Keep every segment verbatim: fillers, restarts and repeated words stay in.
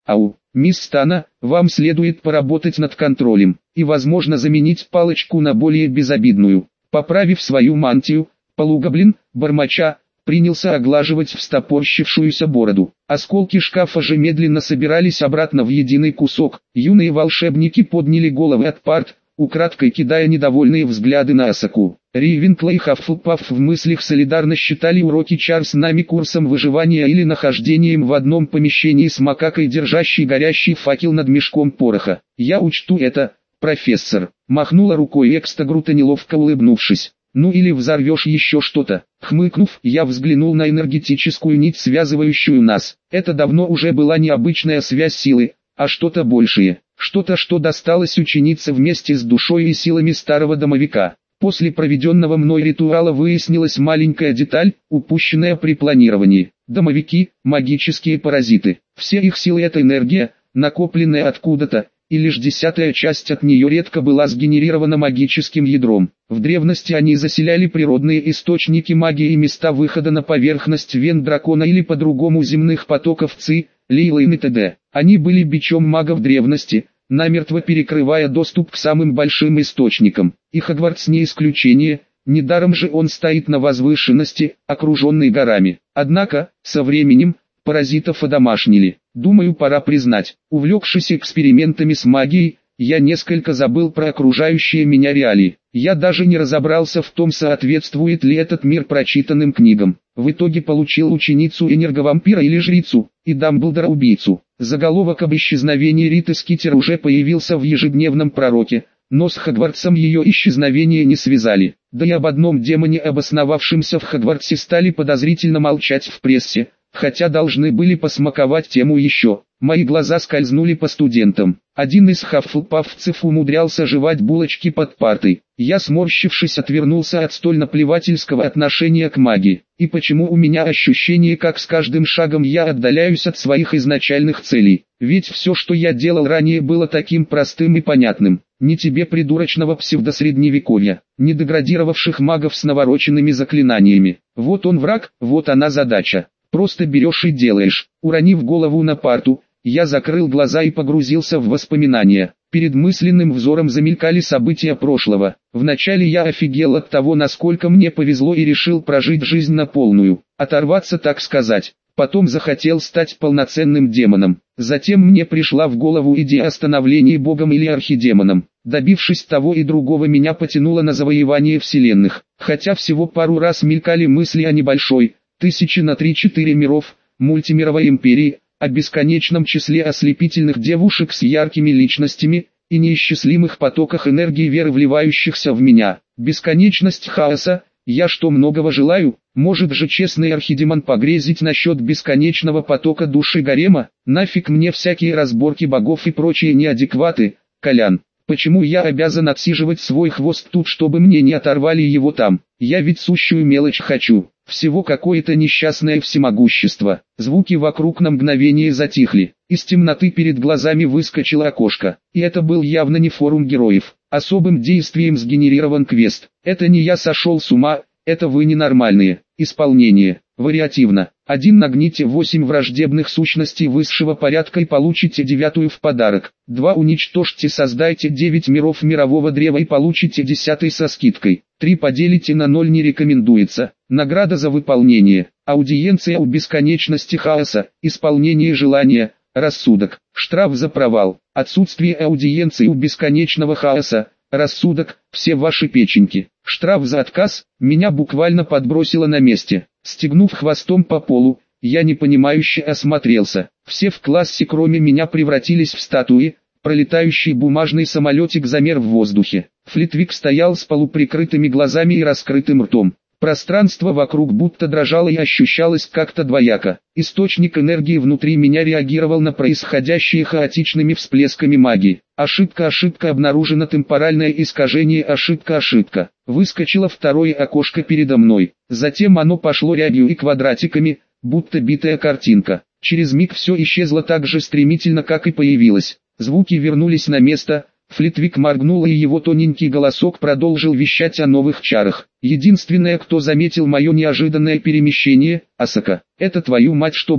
Ау, мисс Стана, вам следует поработать над контролем, и возможно заменить палочку на более безобидную. Поправив свою мантию, полугоблин, бормоча, принялся оглаживать встопорщившуюся бороду. Осколки шкафа же медленно собирались обратно в единый кусок. Юные волшебники подняли головы от парт, украдкой кидая недовольные взгляды на Асаку. Ривенкла и Хаффлпаф в мыслях солидарно считали уроки Чарльз нами курсом выживания или нахождением в одном помещении с макакой, держащей горящий факел над мешком пороха. «Я учту это, профессор», — махнула рукой Экстагрута, неловко улыбнувшись. «Ну или взорвешь еще что-то». Хмыкнув, я взглянул на энергетическую нить, связывающую нас. Это давно уже была не обычная связь силы, а что-то большее. Что-то, что досталось ученице вместе с душой и силами старого домовика. После проведенного мной ритуала выяснилась маленькая деталь, упущенная при планировании. Домовики – магические паразиты. Все их силы – это энергия, накопленная откуда-то, и лишь десятая часть от нее редко была сгенерирована магическим ядром. В древности они заселяли природные источники магии и места выхода на поверхность вен дракона или по-другому земных потоков Ци, Лейлин и т.д. Они были бичом магов древности, намертво перекрывая доступ к самым большим источникам. И Хогвартс не исключение, недаром же он стоит на возвышенности, окруженный горами. Однако, со временем, паразитов одомашнили. Думаю, пора признать, увлекшись экспериментами с магией, я несколько забыл про окружающие меня реалии. Я даже не разобрался в том, соответствует ли этот мир прочитанным книгам. В итоге получил ученицу энерговампира или жрицу, и Дамблдора-убийцу. Заголовок об исчезновении Риты Скитер уже появился в ежедневном пророке, но с Хогвартсом ее исчезновение не связали. Да и об одном демоне, обосновавшемся в Хогвартсе, стали подозрительно молчать в прессе, хотя должны были посмаковать тему еще. Мои глаза скользнули по студентам. Один из хаффлпафцев умудрялся жевать булочки под партой. Я, сморщившись, отвернулся от столь наплевательского отношения к магии. И почему у меня ощущение, как с каждым шагом я отдаляюсь от своих изначальных целей? Ведь все, что я делал ранее, было таким простым и понятным. Ни тебе придурочного псевдосредневековья, ни деградировавших магов с навороченными заклинаниями. Вот он враг, вот она задача. Просто берешь и делаешь. Уронив голову на парту, я закрыл глаза и погрузился в воспоминания. Перед мысленным взором замелькали события прошлого. Вначале я офигел от того, насколько мне повезло, и решил прожить жизнь на полную. Оторваться, так сказать. Потом захотел стать полноценным демоном. Затем мне пришла в голову идея о становлении богом или архидемоном. Добившись того и другого, меня потянуло на завоевание вселенных. Хотя всего пару раз мелькали мысли о небольшой, тысячи на три-четыре миров, мультимировой империи, о бесконечном числе ослепительных девушек с яркими личностями, и неисчислимых потоках энергии веры, вливающихся в меня. Бесконечность хаоса, я что, многого желаю? Может же честный архидемон погрезить насчет бесконечного потока души гарема? Нафиг мне всякие разборки богов и прочие неадекваты, Колян. Почему я обязан отсиживать свой хвост тут, чтобы мне не оторвали его там? Я ведь сущую мелочь хочу. Всего какое-то несчастное всемогущество. Звуки вокруг на мгновение затихли. Из темноты перед глазами выскочило окошко. И это был явно не форум героев. Особым действием сгенерирован квест. Это не я сошел с ума, это вы ненормальные. Исполнение. Вариативно. Один нагните восемь враждебных сущностей высшего порядка и получите девятую в подарок. Два уничтожьте, создайте девять миров мирового древа и получите десятый со скидкой. Три поделите на ноль, не рекомендуется. Награда за выполнение. Аудиенция у бесконечности хаоса. Исполнение желания. Рассудок. Штраф за провал. Отсутствие аудиенции у бесконечного хаоса. Рассудок. Все ваши печеньки. Штраф за отказ. Меня буквально подбросило на месте. Стегнув хвостом по полу, я непонимающе осмотрелся. Все в классе кроме меня превратились в статуи. Пролетающий бумажный самолетик замер в воздухе. Флитвик стоял с полуприкрытыми глазами и раскрытым ртом. Пространство вокруг будто дрожало и ощущалось как-то двояко. Источник энергии внутри меня реагировал на происходящее хаотичными всплесками магии. Ошибка, ошибка, обнаружено темпоральное искажение, ошибка, ошибка. Выскочило второе окошко передо мной. Затем оно пошло рябью и квадратиками, будто битая картинка. Через миг все исчезло так же стремительно, как и появилось. Звуки вернулись на место. Флитвик моргнул, и его тоненький голосок продолжил вещать о новых чарах. Единственное, кто заметил мое неожиданное перемещение, Асака. Это твою мать что было?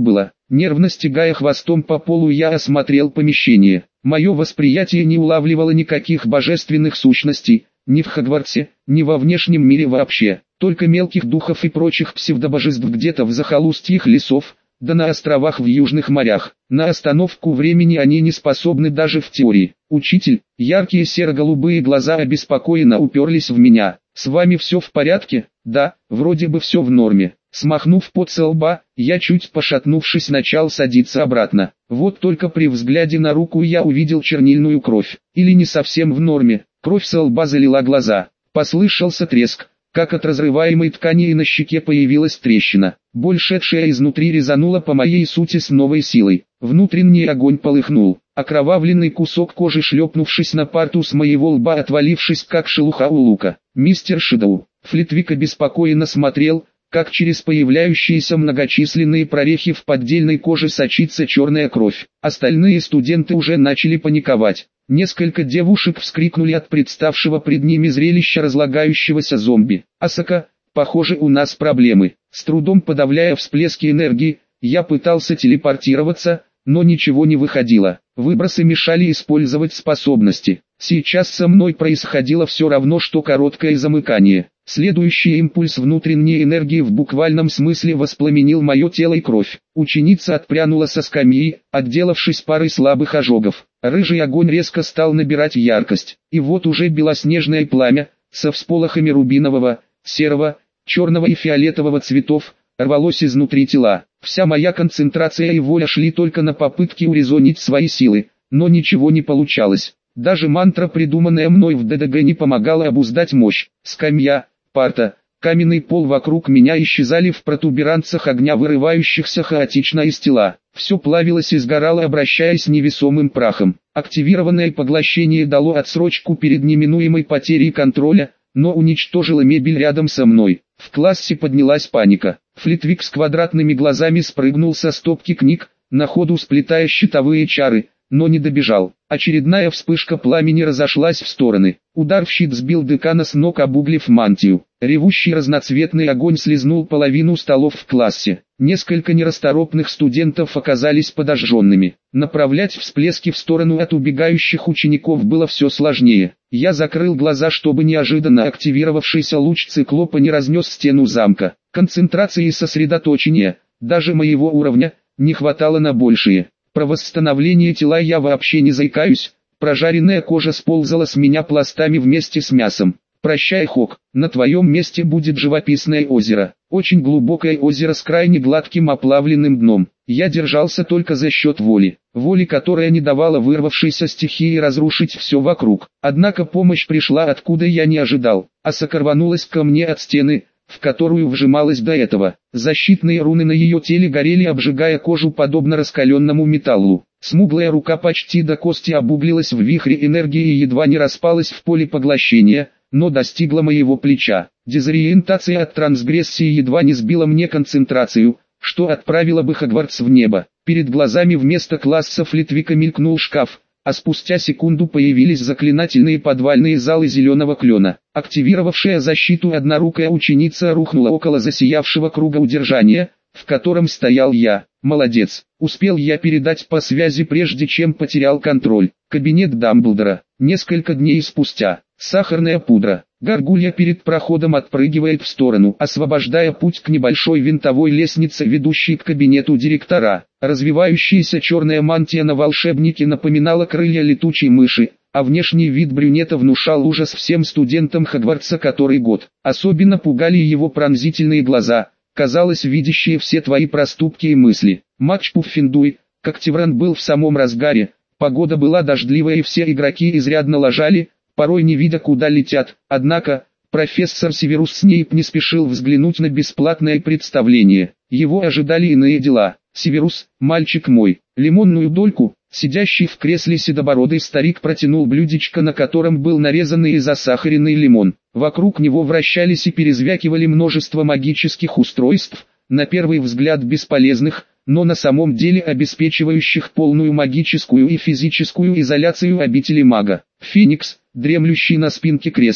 Нервно стягая хвостом по полу, я осмотрел помещение. Мое восприятие не улавливало никаких божественных сущностей, ни в Хогвартсе, ни во внешнем мире вообще, только мелких духов и прочих псевдобожеств где-то в захолустьях лесов, да на островах в южных морях. На остановку времени они не способны даже в теории. «Учитель», яркие серо-голубые глаза обеспокоенно уперлись в меня. «С вами все в порядке?» «Да, вроде бы все в норме». Смахнув пот со лба, я, чуть пошатнувшись, начал садиться обратно. Вот только при взгляде на руку я увидел чернильную кровь. Или не совсем в норме. Кровь со лба залила глаза. Послышался треск, как от разрываемой ткани, и на щеке появилась трещина. Боль, шедшая изнутри, резанула по моей сути с новой силой. Внутренний огонь полыхнул. Окровавленный кусок кожи, шлепнувшись на парту с моего лба, отвалившись как шелуха у лука. «Мистер Шэдоу». Флитвик обеспокоенно смотрел, как через появляющиеся многочисленные прорехи в поддельной коже сочится черная кровь. Остальные студенты уже начали паниковать. Несколько девушек вскрикнули от представшего пред ними зрелища разлагающегося зомби. «Асака, похоже, у нас проблемы». С трудом подавляя всплески энергии, я пытался телепортироваться, но ничего не выходило. Выбросы мешали использовать способности. Сейчас со мной происходило все равно, что короткое замыкание. Следующий импульс внутренней энергии в буквальном смысле воспламенил мое тело и кровь. Ученица отпрянула со скамьи, отделавшись парой слабых ожогов. Рыжий огонь резко стал набирать яркость. И вот уже белоснежное пламя, со всполохами рубинового, серого, черного и фиолетового цветов, рвалось изнутри тела. Вся моя концентрация и воля шли только на попытки урезонить свои силы, но ничего не получалось. Даже мантра, придуманная мной в ДДГ, не помогала обуздать мощь. Скамья, парта, каменный пол вокруг меня исчезали в протуберанцах огня, вырывающихся хаотично из тела. Все плавилось и сгорало, обращаясь невесомым прахом. Активированное поглощение дало отсрочку перед неминуемой потерей контроля, но уничтожило мебель рядом со мной. В классе поднялась паника. Флитвик с квадратными глазами спрыгнул со стопки книг, на ходу сплетая щитовые чары, но не добежал. Очередная вспышка пламени разошлась в стороны. Удар в щит сбил декана с ног, обуглив мантию. Ревущий разноцветный огонь слезнул половину столов в классе. Несколько нерасторопных студентов оказались подожженными. Направлять всплески в сторону от убегающих учеников было все сложнее. Я закрыл глаза, чтобы неожиданно активировавшийся луч циклопа не разнес стену замка. Концентрации и сосредоточения, даже моего уровня, не хватало на большие. Про восстановление тела я вообще не заикаюсь. Прожаренная кожа сползала с меня пластами вместе с мясом. «Прощай, Хок, на твоем месте будет живописное озеро. Очень глубокое озеро с крайне гладким оплавленным дном. Я держался только за счет воли. Воли, которая не давала вырвавшейся стихии разрушить все вокруг. Однако помощь пришла, откуда я не ожидал. Асака рванулась ко мне от стены, в которую вжималась до этого. Защитные руны на ее теле горели, обжигая кожу подобно раскаленному металлу. Смуглая рука почти до кости обуглилась в вихре энергии и едва не распалась в поле поглощения, но достигла моего плеча. Дезориентация от трансгрессии едва не сбила мне концентрацию, что отправило бы Хогвартс в небо. Перед глазами вместо класса Флитвика мелькнул шкаф, а спустя секунду появились заклинательные подвальные залы зеленого клена. Активировавшая защиту однорукая ученица рухнула около засиявшего круга удержания, в котором стоял я. Молодец, успел я передать по связи, прежде чем потерял контроль. Кабинет Дамблдора. Несколько дней спустя. Сахарная пудра. Гаргулья перед проходом отпрыгивает в сторону, освобождая путь к небольшой винтовой лестнице, ведущей к кабинету директора. Развивающаяся черная мантия на волшебнике напоминала крылья летучей мыши, а внешний вид брюнета внушал ужас всем студентам Хогвартса который год. Особенно пугали его пронзительные глаза, казалось, видящие все твои проступки и мысли. Матч Пуффендуй, Когтевран был в самом разгаре, погода была дождливая и все игроки изрядно лажали, порой не видя куда летят. Однако, профессор Северус Снейп не спешил взглянуть на бесплатное представление. Его ожидали иные дела. «Северус, мальчик мой». Лимонную дольку, сидящий в кресле седобородый старик протянул блюдечко, на котором был нарезанный и засахаренный лимон. Вокруг него вращались и перезвякивали множество магических устройств, на первый взгляд бесполезных, но на самом деле обеспечивающих полную магическую и физическую изоляцию обители мага. Феникс, дремлющий на спинке кресла,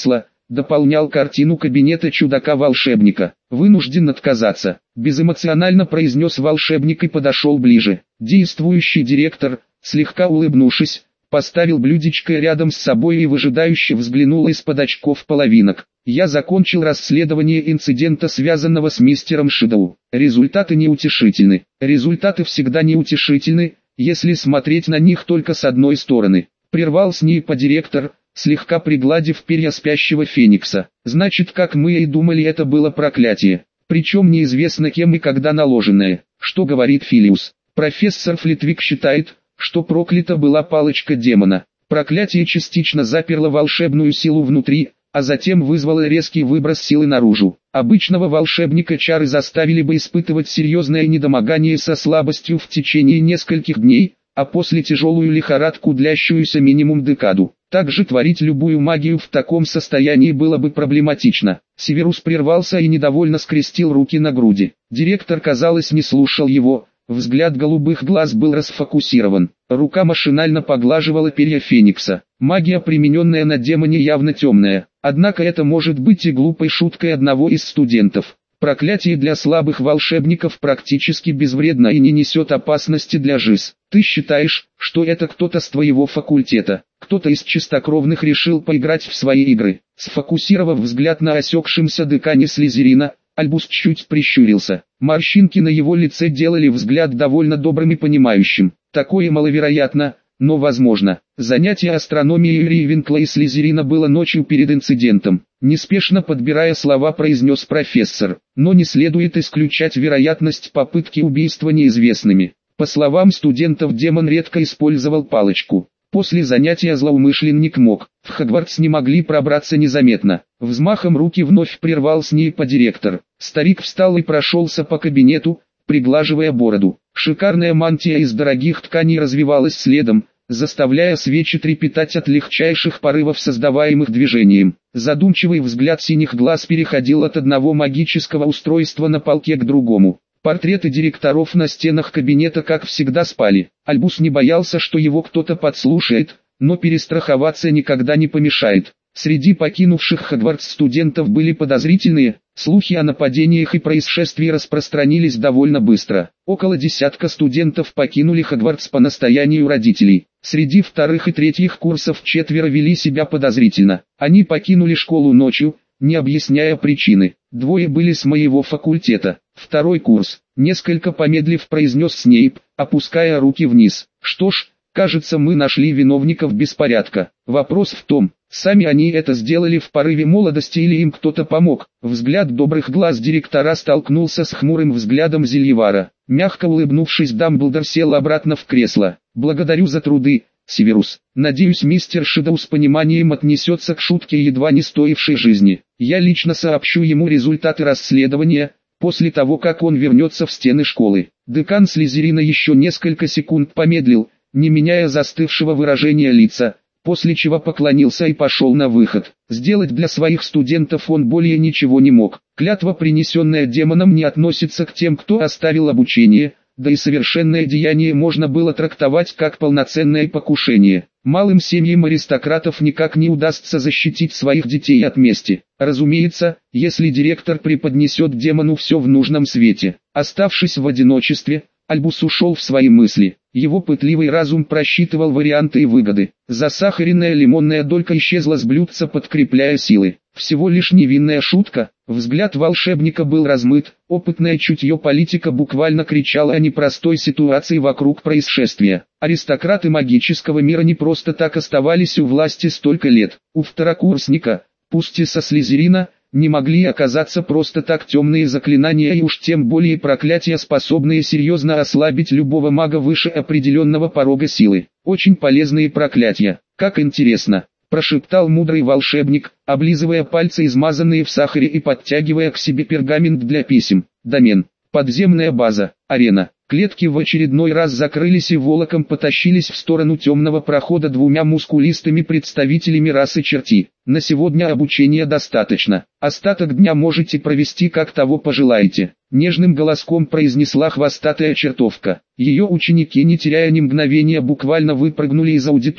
дополнял картину кабинета чудака-волшебника. «Вынужден отказаться», — безэмоционально произнес волшебник и подошел ближе. Действующий директор, слегка улыбнувшись, поставил блюдечко рядом с собой и выжидающе взглянул из-под очков половинок. «Я закончил расследование инцидента, связанного с мистером Шидоу. Результаты неутешительны. Результаты всегда неутешительны, если смотреть на них только с одной стороны», — прервал СНИПа-директор, слегка пригладив перья спящего Феникса. «Значит, как мы и думали, это было проклятие. Причем неизвестно кем и когда наложенное. Что говорит Филиус? Профессор Флитвик считает, что проклята была палочка демона. Проклятие частично заперло волшебную силу внутри, а затем вызвало резкий выброс силы наружу. Обычного волшебника чары заставили бы испытывать серьезное недомогание со слабостью в течение нескольких дней, а после тяжелую лихорадку, длящуюся минимум декаду. Также творить любую магию в таком состоянии было бы проблематично. Северус прервался и недовольно скрестил руки на груди. Директор, казалось, не слушал его. Взгляд голубых глаз был расфокусирован. Рука машинально поглаживала перья Феникса. Магия, примененная на демоне, явно темная. Однако это может быть и глупой шуткой одного из студентов. Проклятие для слабых волшебников практически безвредно и не несет опасности для жизни. Ты считаешь, что это кто-то с твоего факультета, кто-то из чистокровных решил поиграть в свои игры? Сфокусировав взгляд на осекшемся декане Слизерина, Альбус чуть прищурился. Морщинки на его лице делали взгляд довольно добрым и понимающим. Такое маловероятно, но возможно. Занятие астрономией Рейвенкла и Слизерина было ночью перед инцидентом. Неспешно подбирая слова, произнес профессор. Но не следует исключать вероятность попытки убийства неизвестными. По словам студентов, демон редко использовал палочку. После занятия злоумышленник мог. В Хогвартс не могли пробраться незаметно. Взмахом руки вновь прервал СНИПа-директор. Старик встал и прошелся по кабинету, приглаживая бороду. Шикарная мантия из дорогих тканей развивалась следом, заставляя свечи трепетать от легчайших порывов, создаваемых движением. Задумчивый взгляд синих глаз переходил от одного магического устройства на полке к другому. Портреты директоров на стенах кабинета, как всегда, спали. Альбус не боялся, что его кто-то подслушает, но перестраховаться никогда не помешает. Среди покинувших Хогвартс студентов были подозрительные, слухи о нападениях и происшествии распространились довольно быстро. Около десятка студентов покинули Хогвартс по настоянию родителей. Среди вторых и третьих курсов четверо вели себя подозрительно. Они покинули школу ночью, не объясняя причины. Двое были с моего факультета. Второй курс, несколько помедлив, произнес Снейп, опуская руки вниз. Что ж, кажется, мы нашли виновников беспорядка. Вопрос в том, сами они это сделали в порыве молодости или им кто-то помог. Взгляд добрых глаз директора столкнулся с хмурым взглядом Зельевара. Мягко улыбнувшись, Дамблдор сел обратно в кресло. «Благодарю за труды, Северус. Надеюсь, мистер Шидоу с пониманием отнесется к шутке, едва не стоившей жизни. Я лично сообщу ему результаты расследования, после того, как он вернется в стены школы». Декан Слизерина еще несколько секунд помедлил, не меняя застывшего выражения лица, после чего поклонился и пошел на выход. Сделать для своих студентов он более ничего не мог. Клятва, принесенная демоном, не относится к тем, кто оставил обучение, да и совершенное деяние можно было трактовать как полноценное покушение. Малым семьям аристократов никак не удастся защитить своих детей от мести. Разумеется, если директор преподнесет демону все в нужном свете. Оставшись в одиночестве, Альбус ушел в свои мысли. Его пытливый разум просчитывал варианты и выгоды. Засахаренная лимонная долька исчезла с блюдца, подкрепляя силы. Всего лишь невинная шутка. Взгляд волшебника был размыт. Опытное чутье политика буквально кричало о непростой ситуации вокруг происшествия. Аристократы магического мира не просто так оставались у власти столько лет. У второкурсника, пусть и со Слизерина, не могли оказаться просто так темные заклинания и уж тем более проклятия, способные серьезно ослабить любого мага выше определенного порога силы. Очень полезные проклятия. Как интересно, прошептал мудрый волшебник, облизывая пальцы, измазанные в сахаре, и подтягивая к себе пергамент для писем. Домен. Подземная база. Арена. Клетки в очередной раз закрылись и волоком потащились в сторону темного прохода двумя мускулистыми представителями расы черти. На сегодня обучения достаточно. Остаток дня можете провести, как того пожелаете. Нежным голоском произнесла хвостатая чертовка. Ее ученики, не теряя ни мгновения, буквально выпрыгнули из аудитории.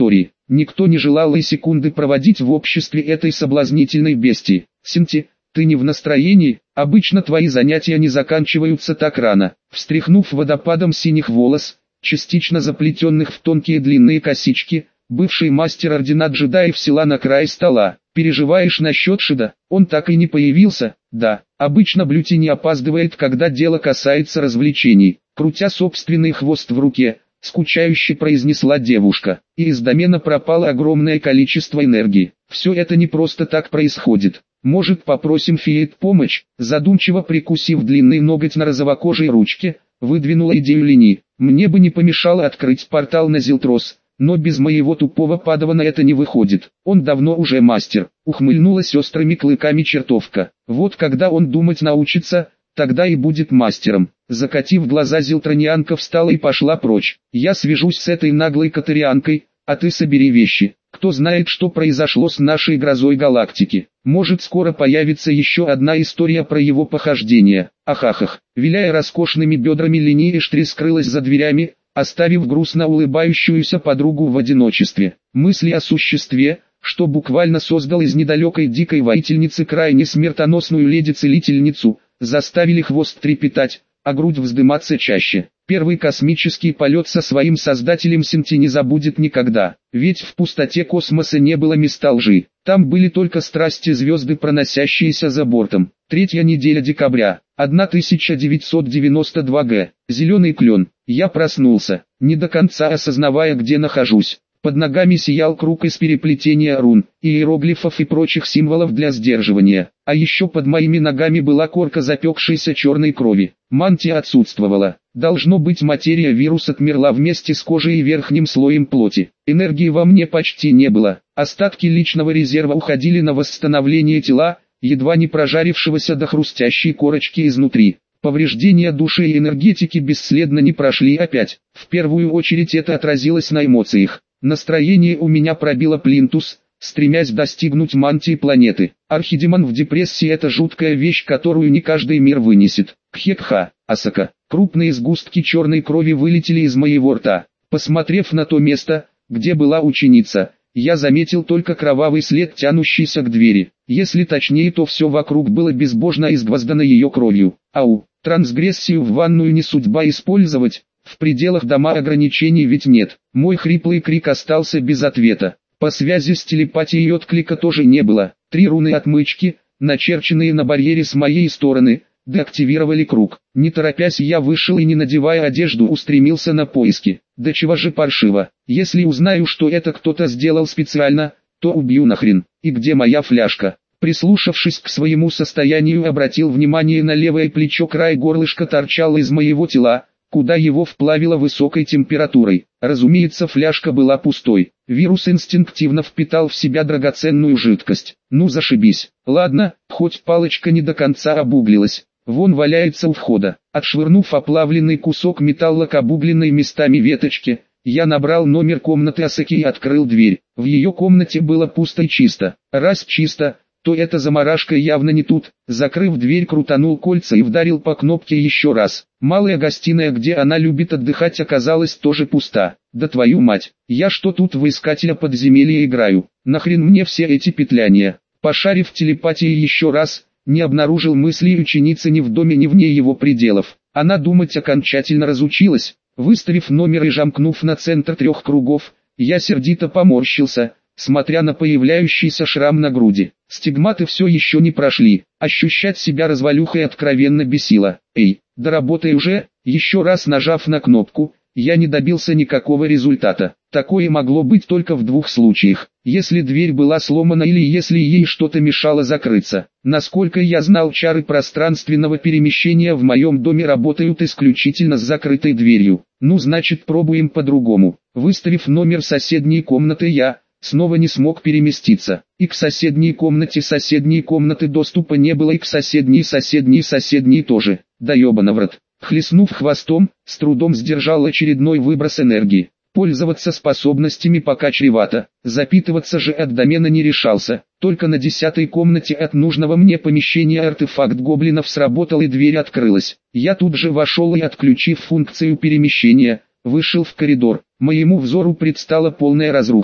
Никто не желал и секунды проводить в обществе этой соблазнительной бестии. «Синти, ты не в настроении? Обычно твои занятия не заканчиваются так рано». Встряхнув водопадом синих волос, частично заплетенных в тонкие длинные косички, бывший мастер ордена джедаев села на край стола. «Переживаешь насчет Шида? Он так и не появился?» «Да, обычно Блюти не опаздывает, когда дело касается развлечений». Крутя собственный хвост в руке, скучающе произнесла девушка, и из домена пропало огромное количество энергии. Все это не просто так происходит. «Может, попросим Фиет помощь?» Задумчиво прикусив длинный ноготь на розовокожей ручке, выдвинула идею Лени. «Мне бы не помешало открыть портал на Зилтрос, но без моего тупого падавана это не выходит. Он давно уже мастер», ухмыльнулась острыми клыками чертовка. «Вот когда он думать научится, тогда и будет мастером». Закатив глаза, зилтронианка встала и пошла прочь. «Я свяжусь с этой наглой катарианкой, а ты собери вещи. Кто знает, что произошло с нашей грозой галактики. Может, скоро появится еще одна история про его похождения». Ахахах. Виляя роскошными бедрами, Лени Эштри скрылась за дверями, оставив грустно улыбающуюся подругу в одиночестве. Мысли о существе, что буквально создал из недалекой дикой воительницы крайне смертоносную леди-целительницу, заставили хвост трепетать, а грудь вздыматься чаще. Первый космический полет со своим создателем Синти не забудет никогда, ведь в пустоте космоса не было места лжи. Там были только страсти звезды, проносящиеся за бортом. Третья неделя декабря, тысяча девятьсот девяносто два год. Зеленый клен. Я проснулся, не до конца осознавая, где нахожусь. Под ногами сиял круг из переплетения рун, иероглифов и прочих символов для сдерживания. А еще под моими ногами была корка запекшейся черной крови. Мантия отсутствовала. Должно быть, материя вирус отмерла вместе с кожей и верхним слоем плоти. Энергии во мне почти не было. Остатки личного резерва уходили на восстановление тела, едва не прожарившегося до хрустящей корочки изнутри. Повреждения души и энергетики бесследно не прошли опять. В первую очередь это отразилось на эмоциях. Настроение у меня пробило плинтус, стремясь достигнуть мантии планеты. Архидемон в депрессии — это жуткая вещь, которую не каждый мир вынесет. Кхекха, Асака. Крупные сгустки черной крови вылетели из моего рта. Посмотрев на то место, где была ученица, я заметил только кровавый след, тянущийся к двери. Если точнее, то все вокруг было безбожно изгвоздано ее кровью. Ау, трансгрессию в ванную не судьба использовать, в пределах дома ограничений ведь нет. Мой хриплый крик остался без ответа. По связи с телепатией отклика тоже не было. Три руны отмычки, начерченные на барьере с моей стороны, деактивировали круг. Не торопясь, я вышел и, не надевая одежду, устремился на поиски. Да чего же паршиво. Если узнаю, что это кто-то сделал специально, то убью нахрен. И где моя фляжка? Прислушавшись к своему состоянию, обратил внимание на левое плечо, край горлышка торчал из моего тела, куда его вплавило высокой температурой. Разумеется, фляжка была пустой. Вирус инстинктивно впитал в себя драгоценную жидкость. Ну зашибись. Ладно, хоть палочка не до конца обуглилась. Вон валяется у входа. Отшвырнув оплавленный кусок металла к обугленной местами веточке, я набрал номер комнаты Асаки и открыл дверь. В ее комнате было пусто и чисто. Раз чисто, то эта заморашка явно не тут. Закрыв дверь, крутанул кольца и вдарил по кнопке еще раз. Малая гостиная, где она любит отдыхать, оказалась тоже пуста. Да твою мать, я что тут в искателя подземелья играю? Нахрен мне все эти петляния? Пошарив телепатией еще раз, не обнаружил мыслей ученицы ни в доме, ни вне его пределов. Она думать окончательно разучилась. Выставив номер и жамкнув на центр трех кругов, я сердито поморщился, смотря на появляющийся шрам на груди. Стигматы все еще не прошли. Ощущать себя развалюхой откровенно бесило. Эй, доработай уже. Еще раз нажав на кнопку, я не добился никакого результата. Такое могло быть только в двух случаях. Если дверь была сломана или если ей что-то мешало закрыться. Насколько я знал, чары пространственного перемещения в моем доме работают исключительно с закрытой дверью. Ну значит, пробуем по-другому. Выставив номер соседней комнаты, я снова не смог переместиться. И к соседней комнате соседней комнаты доступа не было, и к соседней соседней соседней тоже. Да ебана в рот. Хлестнув хвостом, с трудом сдержал очередной выброс энергии. Пользоваться способностями пока чревато, запитываться же от домена не решался. Только на десятой комнате от нужного мне помещения артефакт гоблинов сработал и дверь открылась. Я тут же вошел и, отключив функцию перемещения, вышел в коридор. Моему взору предстала полная разруха.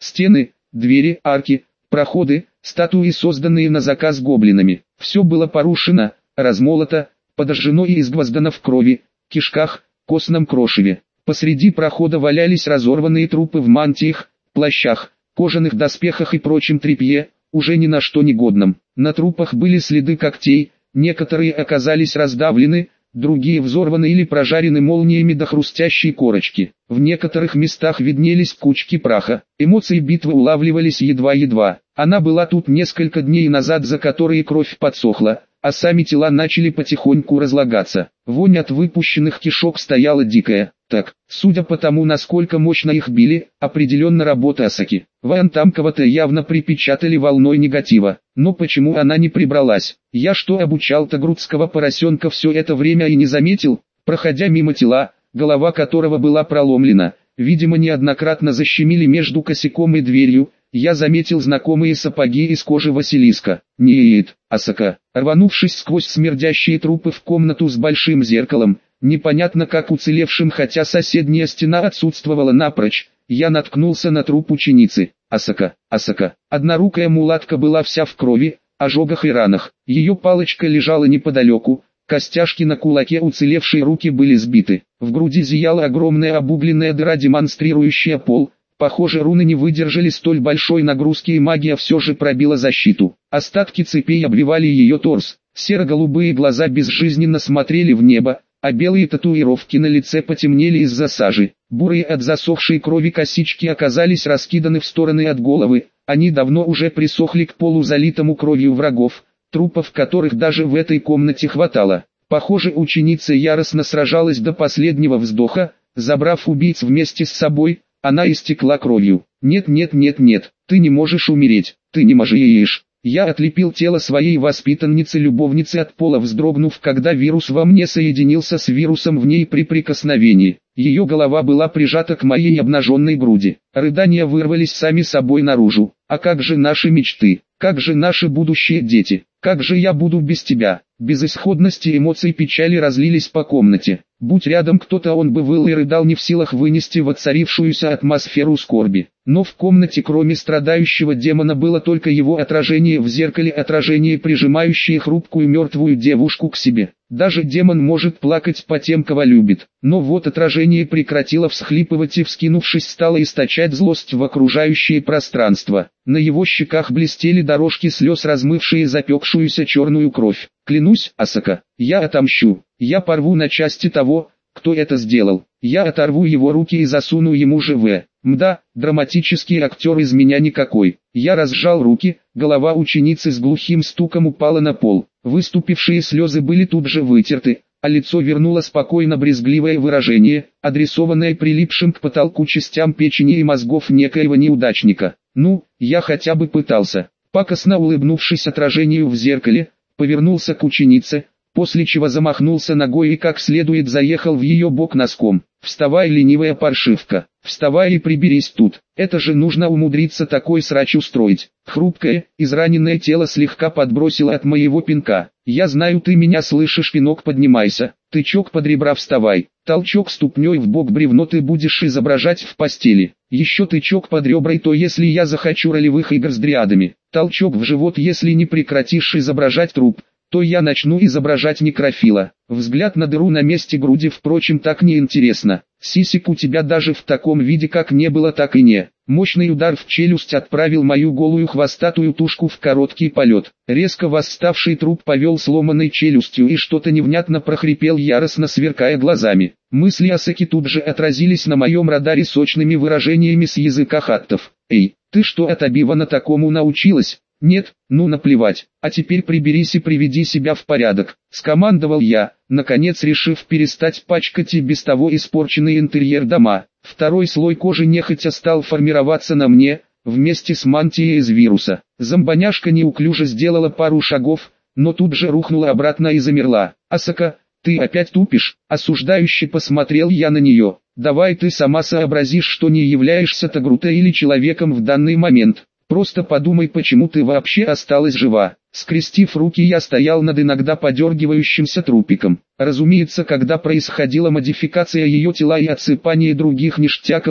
Стены, двери, арки, проходы, статуи, созданные на заказ гоблинами. Все было порушено, размолото, подожжено и изгвоздано в крови, кишках, костном крошеве. Посреди прохода валялись разорванные трупы в мантиях, плащах, кожаных доспехах и прочем тряпье, уже ни на что не годном. На трупах были следы когтей, некоторые оказались раздавлены, другие взорваны или прожарены молниями до хрустящей корочки. В некоторых местах виднелись кучки праха. Эмоции битвы улавливались едва-едва. Она была тут несколько дней назад, за которые кровь подсохла, а сами тела начали потихоньку разлагаться. Вонь от выпущенных кишок стояла дикая. Так, судя по тому, насколько мощно их били, определенно работа Асаки. Ван Тамкова-то явно припечатали волной негатива. Но почему она не прибралась? Я что, обучал-то грудского поросенка все это время и не заметил? Проходя мимо тела, голова которого была проломлена, видимо неоднократно защемили между косяком и дверью, я заметил знакомые сапоги из кожи Василиска. Нет, Асака, рванувшись сквозь смердящие трупы в комнату с большим зеркалом, непонятно как уцелевшим, хотя соседняя стена отсутствовала напрочь, я наткнулся на труп ученицы. Асака, Асака, однорукая мулатка была вся в крови, ожогах и ранах. Ее палочка лежала неподалеку, костяшки на кулаке уцелевшей руки были сбиты. В груди зияла огромная обугленная дыра, демонстрирующая пол. Похоже, руны не выдержали столь большой нагрузки, и магия все же пробила защиту. Остатки цепей обвивали ее торс. Серо-голубые глаза безжизненно смотрели в небо, а белые татуировки на лице потемнели из-за сажи. Бурые от засохшей крови косички оказались раскиданы в стороны от головы. Они давно уже присохли к полу, залитому кровью врагов, трупов которых даже в этой комнате хватало. Похоже, ученица яростно сражалась до последнего вздоха, забрав убийц вместе с собой. Она истекла кровью. Нет, нет, нет, нет, ты не можешь умереть, ты не можешь. Я отлепил тело своей воспитанницы-любовницы от пола, вздрогнув, когда вирус во мне соединился с вирусом в ней при прикосновении. Ее голова была прижата к моей обнаженной груди. Рыдания вырвались сами собой наружу. А как же наши мечты? Как же наши будущие дети? Как же я буду без тебя? Безысходность и эмоции печали разлились по комнате. Будь рядом кто-то, он бы выл и рыдал, не в силах вынести воцарившуюся атмосферу скорби. Но в комнате кроме страдающего демона было только его отражение в зеркале, отражение, прижимающее хрупкую мертвую девушку к себе. Даже демон может плакать по тем, кого любит. Но вот отражение прекратило всхлипывать и, вскинувшись, стало источать злость в окружающее пространство. На его щеках блестели дорожки слез, размывшие запекшуюся черную кровь. Клянусь, Асака, я отомщу. Я порву на части того, кто это сделал. Я оторву его руки и засуну ему же в... Мда, драматический актер из меня никакой. Я разжал руки, голова ученицы с глухим стуком упала на пол. Выступившие слезы были тут же вытерты, а лицо вернуло спокойно брезгливое выражение, адресованное прилипшим к потолку частям печени и мозгов некоего неудачника. Ну, я хотя бы пытался. Пакостно улыбнувшись отражению в зеркале, повернулся к ученице, после чего замахнулся ногой и как следует заехал в ее бок носком. «Вставай, ленивая паршивка, вставай и приберись тут, это же нужно умудриться такой срач устроить». Хрупкое, израненное тело слегка подбросило от моего пинка. «Я знаю, ты меня слышишь, пинок, поднимайся». Тычок под ребра, вставай. Толчок ступней в бок, бревно ты будешь изображать в постели. Еще тычок под ребра, и то если я захочу ролевых игр с дриадами. Толчок в живот, если не прекратишь изображать труп, то я начну изображать некрофила. Взгляд на дыру на месте груди, впрочем, так неинтересно. Сисек у тебя даже в таком виде как не было, так и не. Мощный удар в челюсть отправил мою голую хвостатую тушку в короткий полет. Резко восставший труп повел сломанной челюстью и что-то невнятно прохрипел, яростно сверкая глазами. Мысли Асаки тут же отразились на моем радаре сочными выражениями с языка хаттов. «Эй, ты что, от Обивана такому научилась?» «Нет, ну наплевать, а теперь приберись и приведи себя в порядок», — скомандовал я, наконец решив перестать пачкать и без того испорченный интерьер дома. Второй слой кожи нехотя стал формироваться на мне, вместе с мантией из вируса. Зомбоняшка неуклюже сделала пару шагов, но тут же рухнула обратно и замерла. «Асака, ты опять тупишь?» — осуждающе посмотрел я на нее. «Давай ты сама сообразишь, что не являешься Тагрута или человеком в данный момент. Просто подумай, почему ты вообще осталась жива». Скрестив руки, я стоял над иногда подергивающимся трупиком. Разумеется, когда происходила модификация ее тела и отсыпание других ништяков,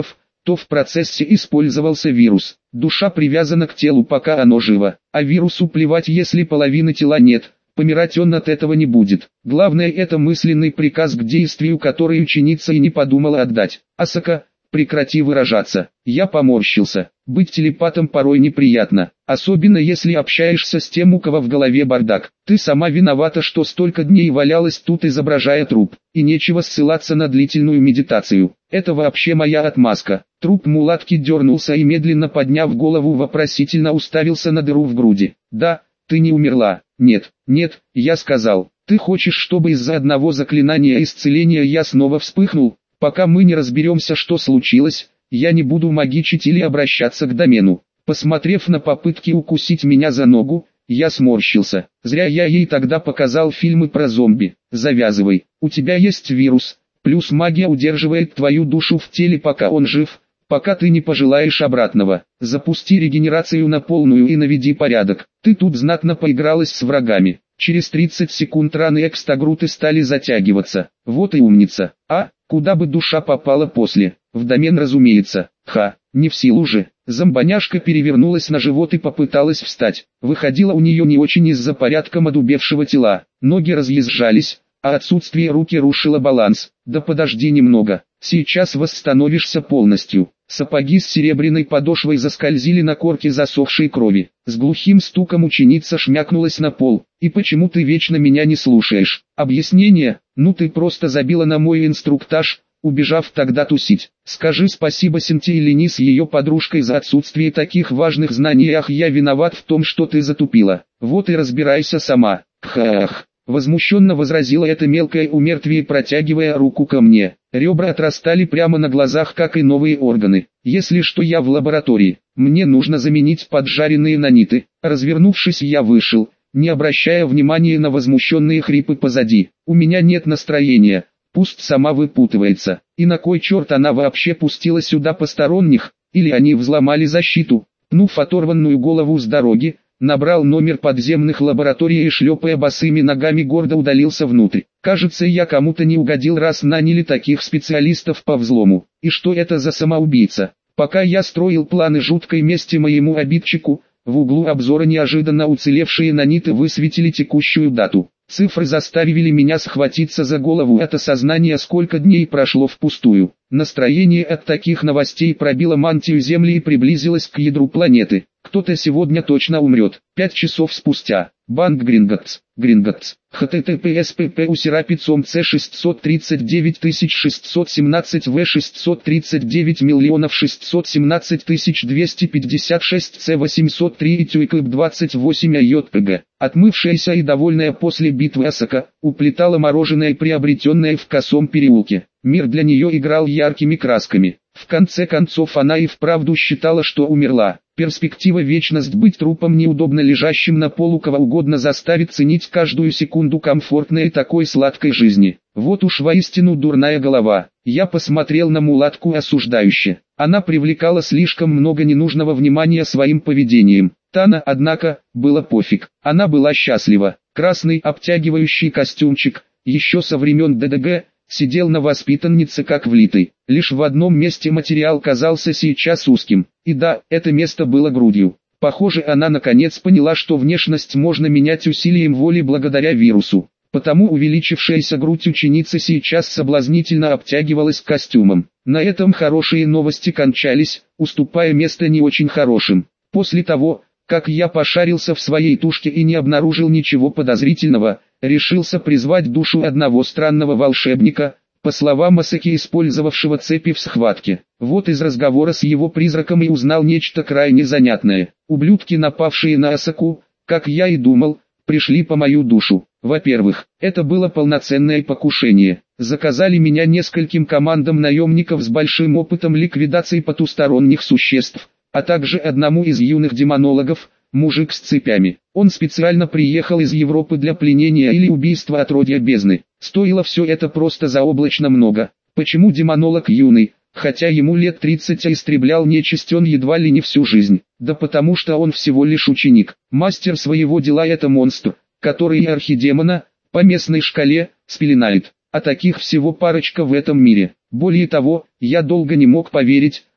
то в процессе использовался вирус. Душа привязана к телу, пока оно живо, а вирусу плевать, если половины тела нет. Помирать он от этого не будет. Главное, это мысленный приказ к действию, который ученица и не подумала отдать. Асака, прекрати выражаться. Я поморщился. Быть телепатом порой неприятно, особенно если общаешься с тем, у кого в голове бардак. Ты сама виновата, что столько дней валялась тут, изображая труп, и нечего ссылаться на длительную медитацию. Это вообще моя отмазка. Труп мулатки дернулся и, медленно подняв голову, вопросительно уставился на дыру в груди. Да, ты не умерла. Нет, нет, я сказал. Ты хочешь, чтобы из-за одного заклинания исцеления я снова вспыхнул? Пока мы не разберемся, что случилось, я не буду магичить или обращаться к домену. Посмотрев на попытки укусить меня за ногу, я сморщился. Зря я ей тогда показал фильмы про зомби. Завязывай. У тебя есть вирус, плюс магия удерживает твою душу в теле, пока он жив, пока ты не пожелаешь обратного. Запусти регенерацию на полную и наведи порядок. Ты тут знатно поигралась с врагами. Через тридцать секунд раны экстагруты стали затягиваться. Вот и умница. А, куда бы душа попала после? В домен, разумеется. Ха, не в силу же. Зомбоняшка перевернулась на живот и попыталась встать. Выходило у нее не очень из-за порядком одубевшего тела. Ноги разъезжались, а отсутствие руки рушило баланс. Да подожди немного, сейчас восстановишься полностью. Сапоги с серебряной подошвой заскользили на корке засохшей крови. С глухим стуком ученица шмякнулась на пол. И почему ты вечно меня не слушаешь? Объяснение? Ну ты просто забила на мой инструктаж, убежав тогда тусить. Скажи спасибо Синтии Лени с ее подружкой за отсутствие таких важных знаний. Ах, я виноват в том, что ты затупила. Вот и разбирайся сама. Хах. Возмущенно возразила эта мелкая умертвие, протягивая руку ко мне. Ребра отрастали прямо на глазах, как и новые органы. Если что, я в лаборатории. Мне нужно заменить поджаренные наниты. Развернувшись, я вышел, не обращая внимания на возмущенные хрипы позади. У меня нет настроения. Пусть сама выпутывается. И на кой черт она вообще пустила сюда посторонних? Или они взломали защиту? Пнув оторванную голову с дороги, набрал номер подземных лабораторий и, шлепая босыми ногами, гордо удалился внутрь. Кажется, я кому-то не угодил, раз наняли таких специалистов по взлому. И что это за самоубийца? Пока я строил планы жуткой мести моему обидчику, в углу обзора неожиданно уцелевшие наниты высветили текущую дату. Цифры заставили меня схватиться за голову от осознания, сколько дней прошло впустую. Настроение от таких новостей пробило мантию Земли и приблизилось к ядру планеты. Кто-то сегодня точно умрет. Пять часов спустя. Банк Гринготтс. Гринготтс. https pp usera c шестьсот тридцать девять тысяч шестьсот семнадцать в шестьсот тридцать девять миллионов шестьсот семнадцать тысяч двести пятьдесят шесть c восемьсот три и тюйкэп двадцать восемь айотпг. Отмывшаяся и довольная после битвы Асака, уплетала мороженое, приобретенное в косом переулке. Мир для нее играл яркими красками. В конце концов, она и вправду считала, что умерла. Перспектива вечность быть трупом, неудобно лежащим на полу, кого угодно заставит ценить каждую секунду комфортной и такой сладкой жизни. Вот уж воистину дурная голова. Я посмотрел на мулатку осуждающе. Она привлекала слишком много ненужного внимания своим поведением. Тана, однако, было пофиг. Она была счастлива. Красный обтягивающий костюмчик, еще со времен ДДГ, сидел на воспитаннице как влитый. Лишь в одном месте материал казался сейчас узким. И да, это место было грудью. Похоже, она наконец поняла, что внешность можно менять усилием воли благодаря вирусу. Потому увеличившаяся грудь ученицы сейчас соблазнительно обтягивалась костюмом. На этом хорошие новости кончались, уступая место не очень хорошим. После того, как я пошарился в своей тушке и не обнаружил ничего подозрительного, решился призвать душу одного странного волшебника, по словам Асаки, использовавшего цепи в схватке. Вот из разговора с его призраком и узнал нечто крайне занятное. Ублюдки, напавшие на Асаку, как я и думал, пришли по мою душу. Во-первых, это было полноценное покушение. Заказали меня нескольким командам наемников с большим опытом ликвидации потусторонних существ, а также одному из юных демонологов, мужик с цепями. Он специально приехал из Европы для пленения или убийства отродья бездны. Стоило все это просто заоблачно много. Почему демонолог юный, хотя ему лет тридцать, а истреблял нечисть он едва ли не всю жизнь? Да потому что он всего лишь ученик. Мастер своего дела — это монстр, который и архидемона, по местной шкале, спеленает. А таких всего парочка в этом мире. Более того, я долго не мог поверить,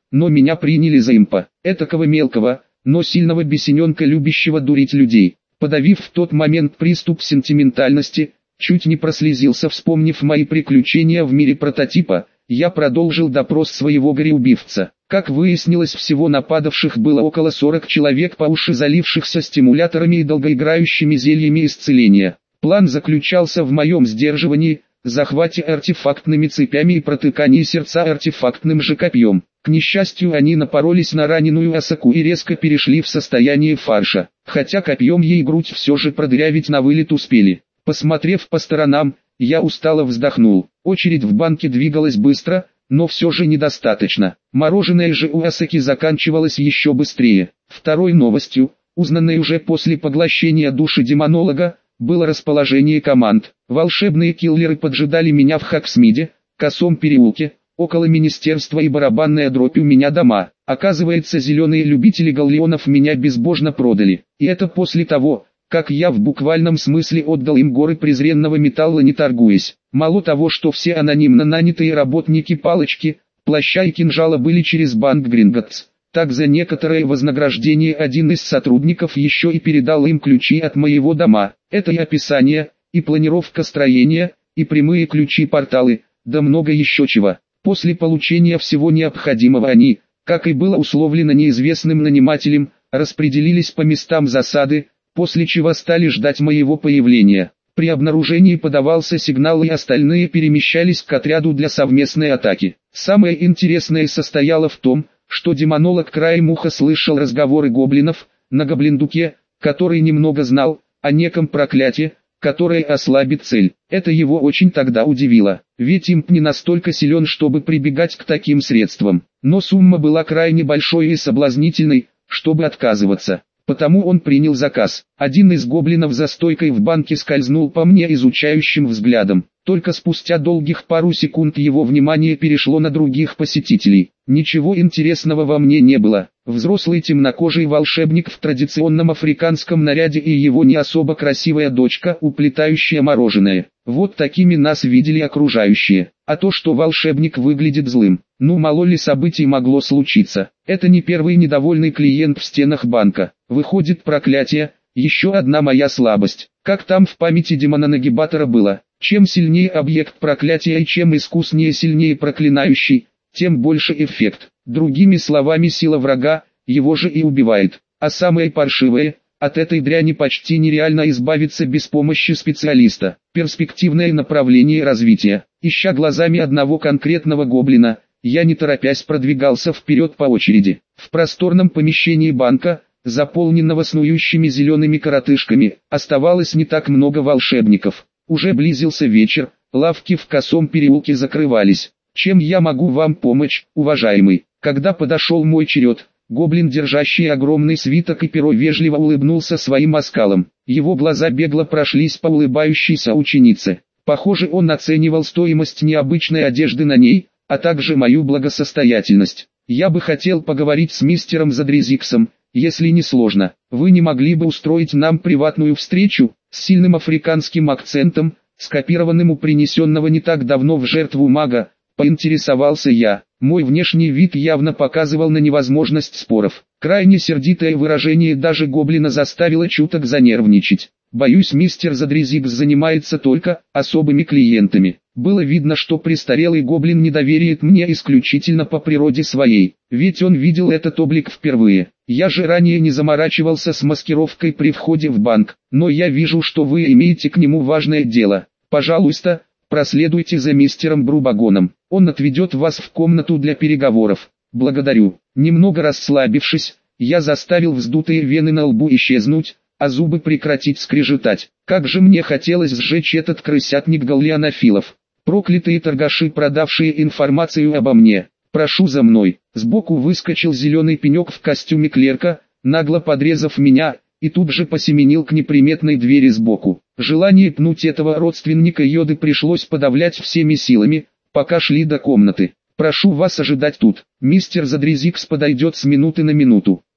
но меня приняли за импа, этакого мелкого, но сильного бесененка, любящего дурить людей. Подавив в тот момент приступ сентиментальности, чуть не прослезился, вспомнив мои приключения в мире прототипа, я продолжил допрос своего горе-убивца. Как выяснилось, всего нападавших было около сорок человек, по уши залившихся стимуляторами и долгоиграющими зельями исцеления. План заключался в моем сдерживании, захвате артефактными цепями и протыкании сердца артефактным же копьем. К несчастью, они напоролись на раненую Асаку и резко перешли в состояние фарша, хотя копьем ей грудь все же продырявить на вылет успели. Посмотрев по сторонам, я устало вздохнул. Очередь в банке двигалась быстро, но все же недостаточно. Мороженое же у Асаки заканчивалось еще быстрее. Второй новостью, узнанной уже после поглощения души демонолога, было расположение команд. Волшебные киллеры поджидали меня в Хаксмиде, Косом переулке, около министерства, и барабанная дробь у меня дома. Оказывается, зеленые любители галлеонов меня безбожно продали. И это после того, как я в буквальном смысле отдал им горы презренного металла, не торгуясь. Мало того, что все анонимно нанятые работники палочки, плаща и кинжала были через банк Гринготс, так за некоторое вознаграждение один из сотрудников еще и передал им ключи от моего дома. Это и описание, и планировка строения, и прямые ключи-порталы, да много еще чего. После получения всего необходимого они, как и было условлено неизвестным нанимателем, распределились по местам засады, после чего стали ждать моего появления. При обнаружении подавался сигнал, и остальные перемещались к отряду для совместной атаки. Самое интересное состояло в том, что демонолог краем уха слышал разговоры гоблинов на гоблиндуке, который немного знал о неком проклятии, которое ослабит цель. Это его очень тогда удивило, ведь имп не настолько силен, чтобы прибегать к таким средствам. Но сумма была крайне большой и соблазнительной, чтобы отказываться. Потому он принял заказ. Один из гоблинов за стойкой в банке скользнул по мне изучающим взглядом. Только спустя долгих пару секунд его внимание перешло на других посетителей. Ничего интересного во мне не было. Взрослый темнокожий волшебник в традиционном африканском наряде и его не особо красивая дочка, уплетающая мороженое. Вот такими нас видели окружающие. А то, что волшебник выглядит злым, ну мало ли событий могло случиться. Это не первый недовольный клиент в стенах банка. Выходит, проклятие, еще одна моя слабость. Как там в памяти демона-нагибатора было? Чем сильнее объект проклятия и чем искуснее сильнее проклинающий, тем больше эффект. Другими словами, сила врага, его же и убивает. А самое паршивое, от этой дряни почти нереально избавиться без помощи специалиста. Перспективное направление развития. Ища глазами одного конкретного гоблина, я не торопясь продвигался вперед по очереди. В просторном помещении банка, заполненного снующими зелеными коротышками, оставалось не так много волшебников. Уже близился вечер, лавки в Косом переулке закрывались. Чем я могу вам помочь, уважаемый? Когда подошел мой черед, гоблин, держащий огромный свиток и перо, вежливо улыбнулся своим оскалом. Его глаза бегло прошлись по улыбающейся ученице. Похоже, он оценивал стоимость необычной одежды на ней, а также мою благосостоятельность. Я бы хотел поговорить с мистером Задрезиксом, если не сложно. Вы не могли бы устроить нам приватную встречу? С сильным африканским акцентом, скопированным у принесенного не так давно в жертву мага, поинтересовался я. Мой внешний вид явно показывал на невозможность споров. Крайне сердитое выражение даже гоблина заставило чуток занервничать. Боюсь, мистер Задрезикс занимается только особыми клиентами. Было видно, что престарелый гоблин не доверяет мне исключительно по природе своей, ведь он видел этот облик впервые. Я же ранее не заморачивался с маскировкой при входе в банк, но я вижу, что вы имеете к нему важное дело. Пожалуйста, проследуйте за мистером Брубагоном, он отведет вас в комнату для переговоров. Благодарю. Немного расслабившись, я заставил вздутые вены на лбу исчезнуть, а зубы прекратить скрежетать. Как же мне хотелось сжечь этот крысятник галлеонофилов. Проклятые торгаши, продавшие информацию обо мне. Прошу за мной. Сбоку выскочил зеленый пенек в костюме клерка, нагло подрезав меня, и тут же посеменил к неприметной двери сбоку. Желание пнуть этого родственника Йоды пришлось подавлять всеми силами, пока шли до комнаты. Прошу вас ожидать тут. Мистер Задрезикс подойдет с минуты на минуту.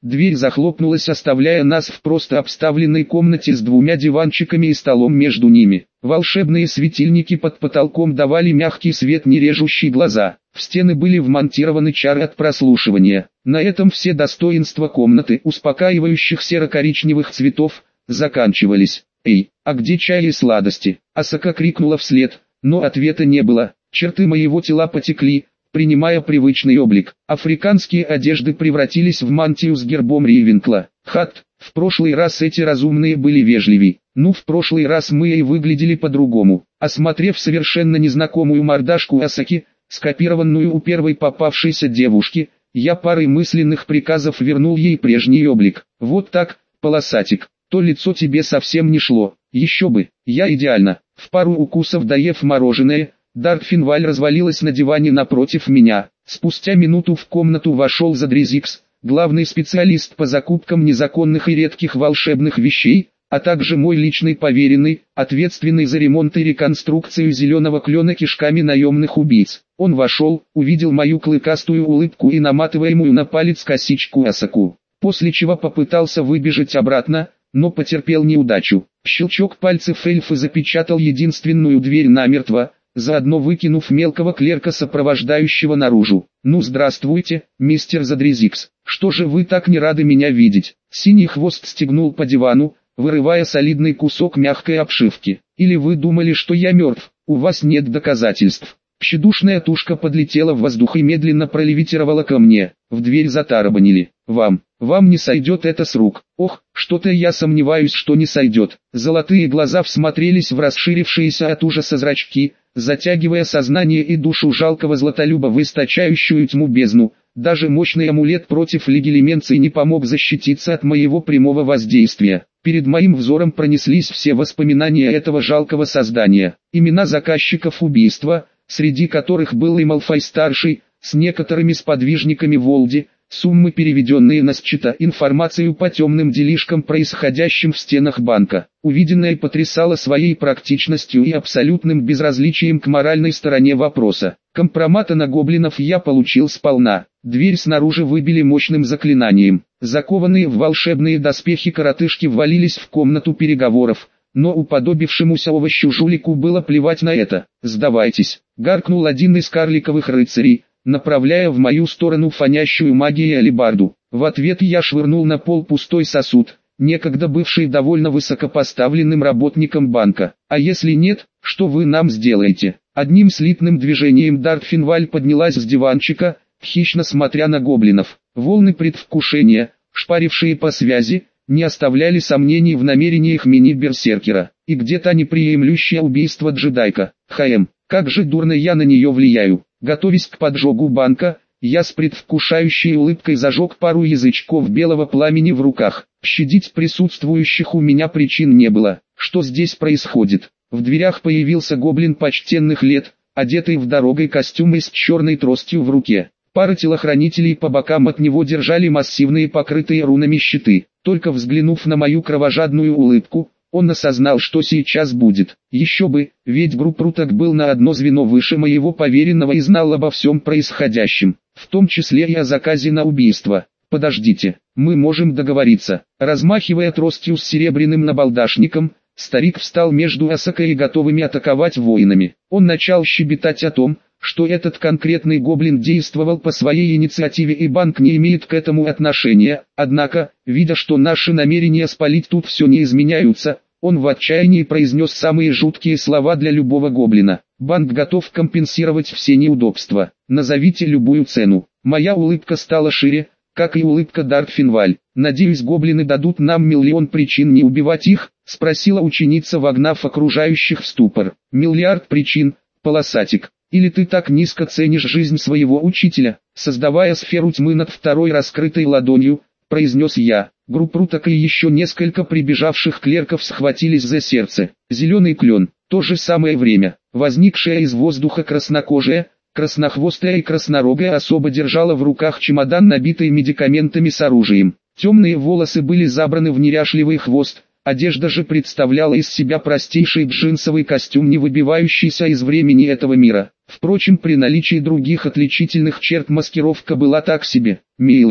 Дверь захлопнулась, оставляя нас в просто обставленной комнате с двумя диванчиками и столом между ними. Волшебные светильники под потолком давали мягкий свет, не режущий глаза. В стены были вмонтированы чары от прослушивания. На этом все достоинства комнаты, успокаивающих серо-коричневых цветов, заканчивались. «Эй, а где чай и сладости?» Асака крикнула вслед, но ответа не было. Черты моего тела потекли, принимая привычный облик. Африканские одежды превратились в мантию с гербом Рейвенкла. Хат, в прошлый раз эти разумные были вежливей. Ну, в прошлый раз мы и выглядели по-другому. Осмотрев совершенно незнакомую мордашку Асаки, скопированную у первой попавшейся девушки, я парой мысленных приказов вернул ей прежний облик. Вот так, полосатик, то лицо тебе совсем не шло. Еще бы, я идеально. В пару укусов доев мороженое, Дарк Финваль развалилась на диване напротив меня. Спустя минуту в комнату вошел Задризикс, главный специалист по закупкам незаконных и редких волшебных вещей, а также мой личный поверенный, ответственный за ремонт и реконструкцию зеленого клена кишками наемных убийц. Он вошел, увидел мою клыкастую улыбку и наматываемую на палец косичку Асаку, после чего попытался выбежать обратно, но потерпел неудачу. Щелчок пальцев эльфа запечатал единственную дверь намертво, заодно выкинув мелкого клерка, сопровождающего наружу. «Ну здравствуйте, мистер Задризикс, что же вы так не рады меня видеть?» Синий хвост стегнул по дивану, вырывая солидный кусок мягкой обшивки. «Или вы думали, что я мертв? У вас нет доказательств». Тщедушная тушка подлетела в воздух и медленно пролевитировала ко мне. В дверь затарабанили. «Вам, вам не сойдет это с рук». «Ох, что-то я сомневаюсь, что не сойдет». Золотые глаза всмотрелись в расширившиеся от ужаса зрачки, затягивая сознание и душу жалкого златолюба в источающую тьму бездну. Даже мощный амулет против легилименции не помог защититься от моего прямого воздействия. Перед моим взором пронеслись все воспоминания этого жалкого создания. Имена заказчиков убийства, среди которых был и Малфой-старший, с некоторыми сподвижниками Волди, суммы, переведенные на счета, информацию по темным делишкам, происходящим в стенах банка. Увиденное потрясало своей практичностью и абсолютным безразличием к моральной стороне вопроса. Компромата на гоблинов я получил сполна. Дверь снаружи выбили мощным заклинанием. Закованные в волшебные доспехи коротышки ввалились в комнату переговоров, но уподобившемуся овощу жулику было плевать на это. «Сдавайтесь», — гаркнул один из карликовых рыцарей, направляя в мою сторону фонящую магией алебарду. В ответ я швырнул на пол пустой сосуд, некогда бывший довольно высокопоставленным работником банка. «А если нет, что вы нам сделаете?» Одним слитным движением Дарк Финваль поднялась с диванчика, хищно смотря на гоблинов. Волны предвкушения, шпарившие по связи, не оставляли сомнений в намерениях мини-берсеркера. И где-то неприемлющее убийство джедайка. Хм, как же дурно я на нее влияю. Готовясь к поджогу банка, я с предвкушающей улыбкой зажег пару язычков белого пламени в руках. Щадить присутствующих у меня причин не было. Что здесь происходит? В дверях появился гоблин почтенных лет, одетый в дорогой костюм и с черной тростью в руке. Пара телохранителей по бокам от него держали массивные покрытые рунами щиты. Только взглянув на мою кровожадную улыбку, он осознал, что сейчас будет. Еще бы, ведь Группруток был на одно звено выше моего поверенного и знал обо всем происходящем, в том числе и о заказе на убийство. «Подождите, мы можем договориться». Размахивая тростью с серебряным набалдашником, старик встал между Асакой и готовыми атаковать воинами. Он начал щебетать о том, что этот конкретный гоблин действовал по своей инициативе и банк не имеет к этому отношения. Однако, видя, что наши намерения спалить тут все не изменяются, он в отчаянии произнес самые жуткие слова для любого гоблина. «Банк готов компенсировать все неудобства. Назовите любую цену». Моя улыбка стала шире, как и улыбка Дарк Финваль. «Надеюсь, гоблины дадут нам миллион причин не убивать их?» — спросила ученица, вогнав окружающих в ступор. «Миллиард причин, полосатик. Или ты так низко ценишь жизнь своего учителя?» Создавая сферу тьмы над второй раскрытой ладонью, произнес я. Группруток и еще несколько прибежавших клерков схватились за сердце. Зеленый клен. То же самое время. Возникшая из воздуха краснокожая, краснохвостая и краснорогая особа держала в руках чемодан, набитый медикаментами с оружием. Темные волосы были забраны в неряшливый хвост. Одежда же представляла из себя простейший джинсовый костюм, не выбивающийся из времени этого мира. Впрочем, при наличии других отличительных черт маскировка была так себе. «Милый», —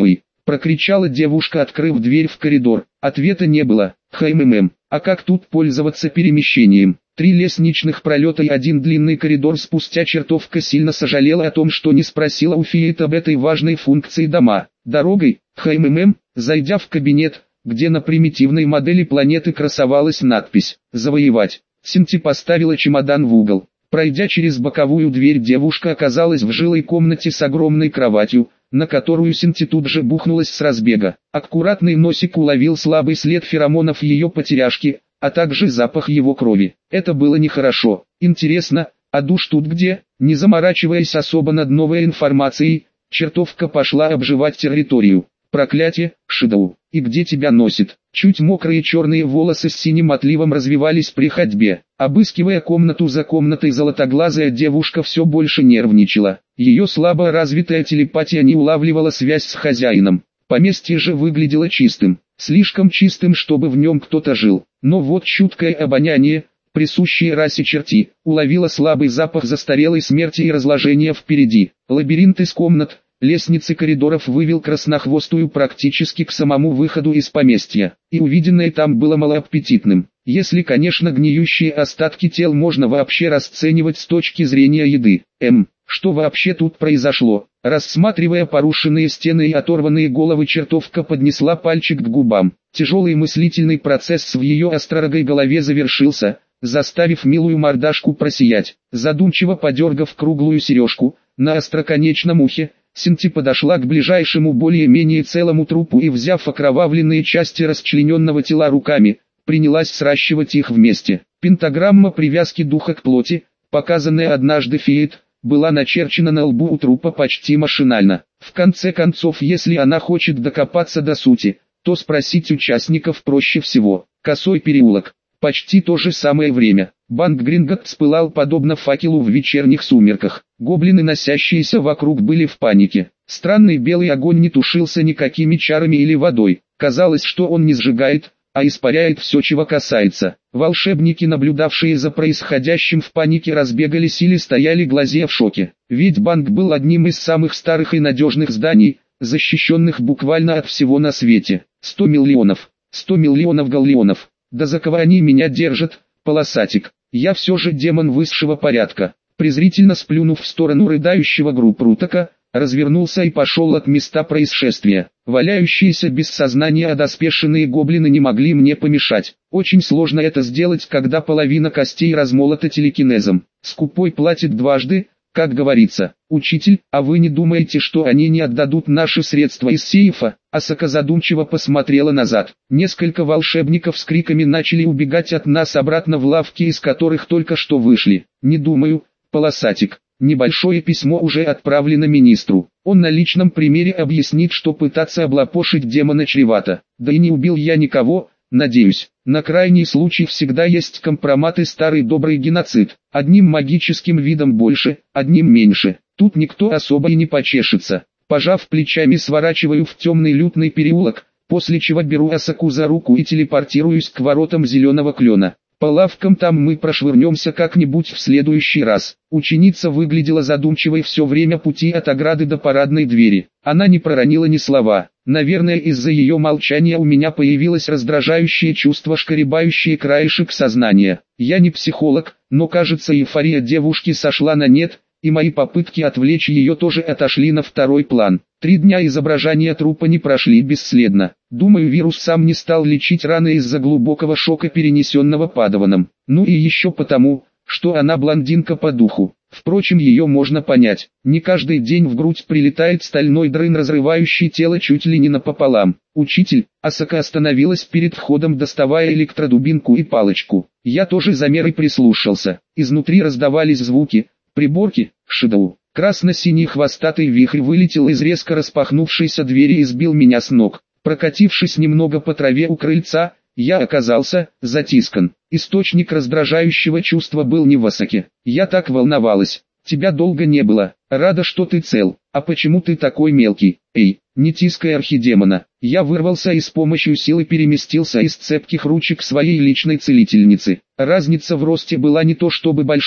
прокричала девушка, открыв дверь в коридор. Ответа не было. Хмм, а как тут пользоваться перемещением? Три лестничных пролета и один длинный коридор спустя чертовка сильно сожалела о том, что не спросила у Фиит об этой важной функции дома. Дорогой, хмм, зайдя в кабинет, где на примитивной модели планеты красовалась надпись «Завоевать», Синти поставила чемодан в угол. Пройдя через боковую дверь, девушка оказалась в жилой комнате с огромной кроватью, на которую Синти тут же бухнулась с разбега. Аккуратный носик уловил слабый след феромонов ее потеряшки, а также запах его крови. Это было нехорошо. Интересно, а душ тут где? Не заморачиваясь особо над новой информацией, чертовка пошла обживать территорию. Проклятие, Шидоу, и где тебя носит? Чуть мокрые черные волосы с синим отливом развивались при ходьбе. Обыскивая комнату за комнатой, золотоглазая девушка все больше нервничала. Ее слабо развитая телепатия не улавливала связь с хозяином. Поместье же выглядело чистым, слишком чистым, чтобы в нем кто-то жил. Но вот чуткое обоняние, присущее расе черти, уловило слабый запах застарелой смерти и разложения впереди. Лабиринт из комнат, лестницы коридоров вывел краснохвостую практически к самому выходу из поместья, и увиденное там было малоаппетитным. Если, конечно, гниющие остатки тел можно вообще расценивать с точки зрения еды. Эм, что вообще тут произошло? Рассматривая порушенные стены и оторванные головы, чертовка поднесла пальчик к губам. Тяжелый мыслительный процесс в ее остророгой голове завершился, заставив милую мордашку просиять. Задумчиво подергав круглую сережку на остроконечном ухе, Синти подошла к ближайшему более-менее целому трупу и, взяв окровавленные части расчлененного тела руками, принялась сращивать их вместе. Пентаграмма привязки духа к плоти, показанная однажды Фиит, была начерчена на лбу у трупа почти машинально. В конце концов, если она хочет докопаться до сути, то спросить участников проще всего. Косой переулок. Почти то же самое время. Банк Гринготт вспылал подобно факелу в вечерних сумерках. Гоблины, носящиеся вокруг, были в панике. Странный белый огонь не тушился никакими чарами или водой. Казалось, что он не сжигает, а испаряет все, чего касается. Волшебники, наблюдавшие за происходящим в панике, разбегались или стояли глазея в шоке. Ведь банк был одним из самых старых и надежных зданий, защищенных буквально от всего на свете. Сто миллионов. Сто миллионов галлеонов. Да за кого они меня держат, полосатик? Я все же демон высшего порядка. Презрительно сплюнув в сторону рыдающего Группрутака, развернулся и пошел от места происшествия. Валяющиеся без сознания одоспешенные гоблины не могли мне помешать. Очень сложно это сделать, когда половина костей размолота телекинезом. Скупой платит дважды, как говорится. Учитель, а вы не думаете, что они не отдадут наши средства из сейфа? Асака задумчиво посмотрела назад. Несколько волшебников с криками начали убегать от нас обратно в лавки, из которых только что вышли. Не думаю, полосатик. Небольшое письмо уже отправлено министру. Он на личном примере объяснит, что пытаться облапошить демона чревато. Да и не убил я никого, надеюсь. На крайний случай всегда есть компромат и старый добрый геноцид. Одним магическим видом больше, одним меньше. Тут никто особо и не почешется. Пожав плечами, сворачиваю в темный лютный переулок, после чего беру Асаку за руку и телепортируюсь к воротам зеленого клена. По лавкам там мы прошвырнемся как-нибудь в следующий раз. Ученица выглядела задумчивой все время пути от ограды до парадной двери. Она не проронила ни слова. Наверное, из-за ее молчания у меня появилось раздражающее чувство, шкаребающее краешек сознания. Я не психолог, но кажется, эйфория девушки сошла на нет, и мои попытки отвлечь ее тоже отошли на второй план. Три дня изображения трупа не прошли бесследно. Думаю, вирус сам не стал лечить раны из-за глубокого шока, перенесенного Падаваном. Ну и еще потому, что она блондинка по духу. Впрочем, ее можно понять. Не каждый день в грудь прилетает стальной дрын, разрывающий тело чуть ли не напополам. «Учитель», Асака остановилась перед входом, доставая электродубинку и палочку. Я тоже замер и прислушался. Изнутри раздавались звуки, приборки, Шидоу. Красно-синий хвостатый вихрь вылетел из резко распахнувшейся двери и сбил меня с ног. Прокатившись немного по траве у крыльца, я оказался затискан. Источник раздражающего чувства был не в Асаке. Я так волновалась. Тебя долго не было. Рада, что ты цел. А почему ты такой мелкий? Эй, не тискай архидемона. Я вырвался и с помощью силы переместился из цепких ручек своей личной целительницы. Разница в росте была не то чтобы большой,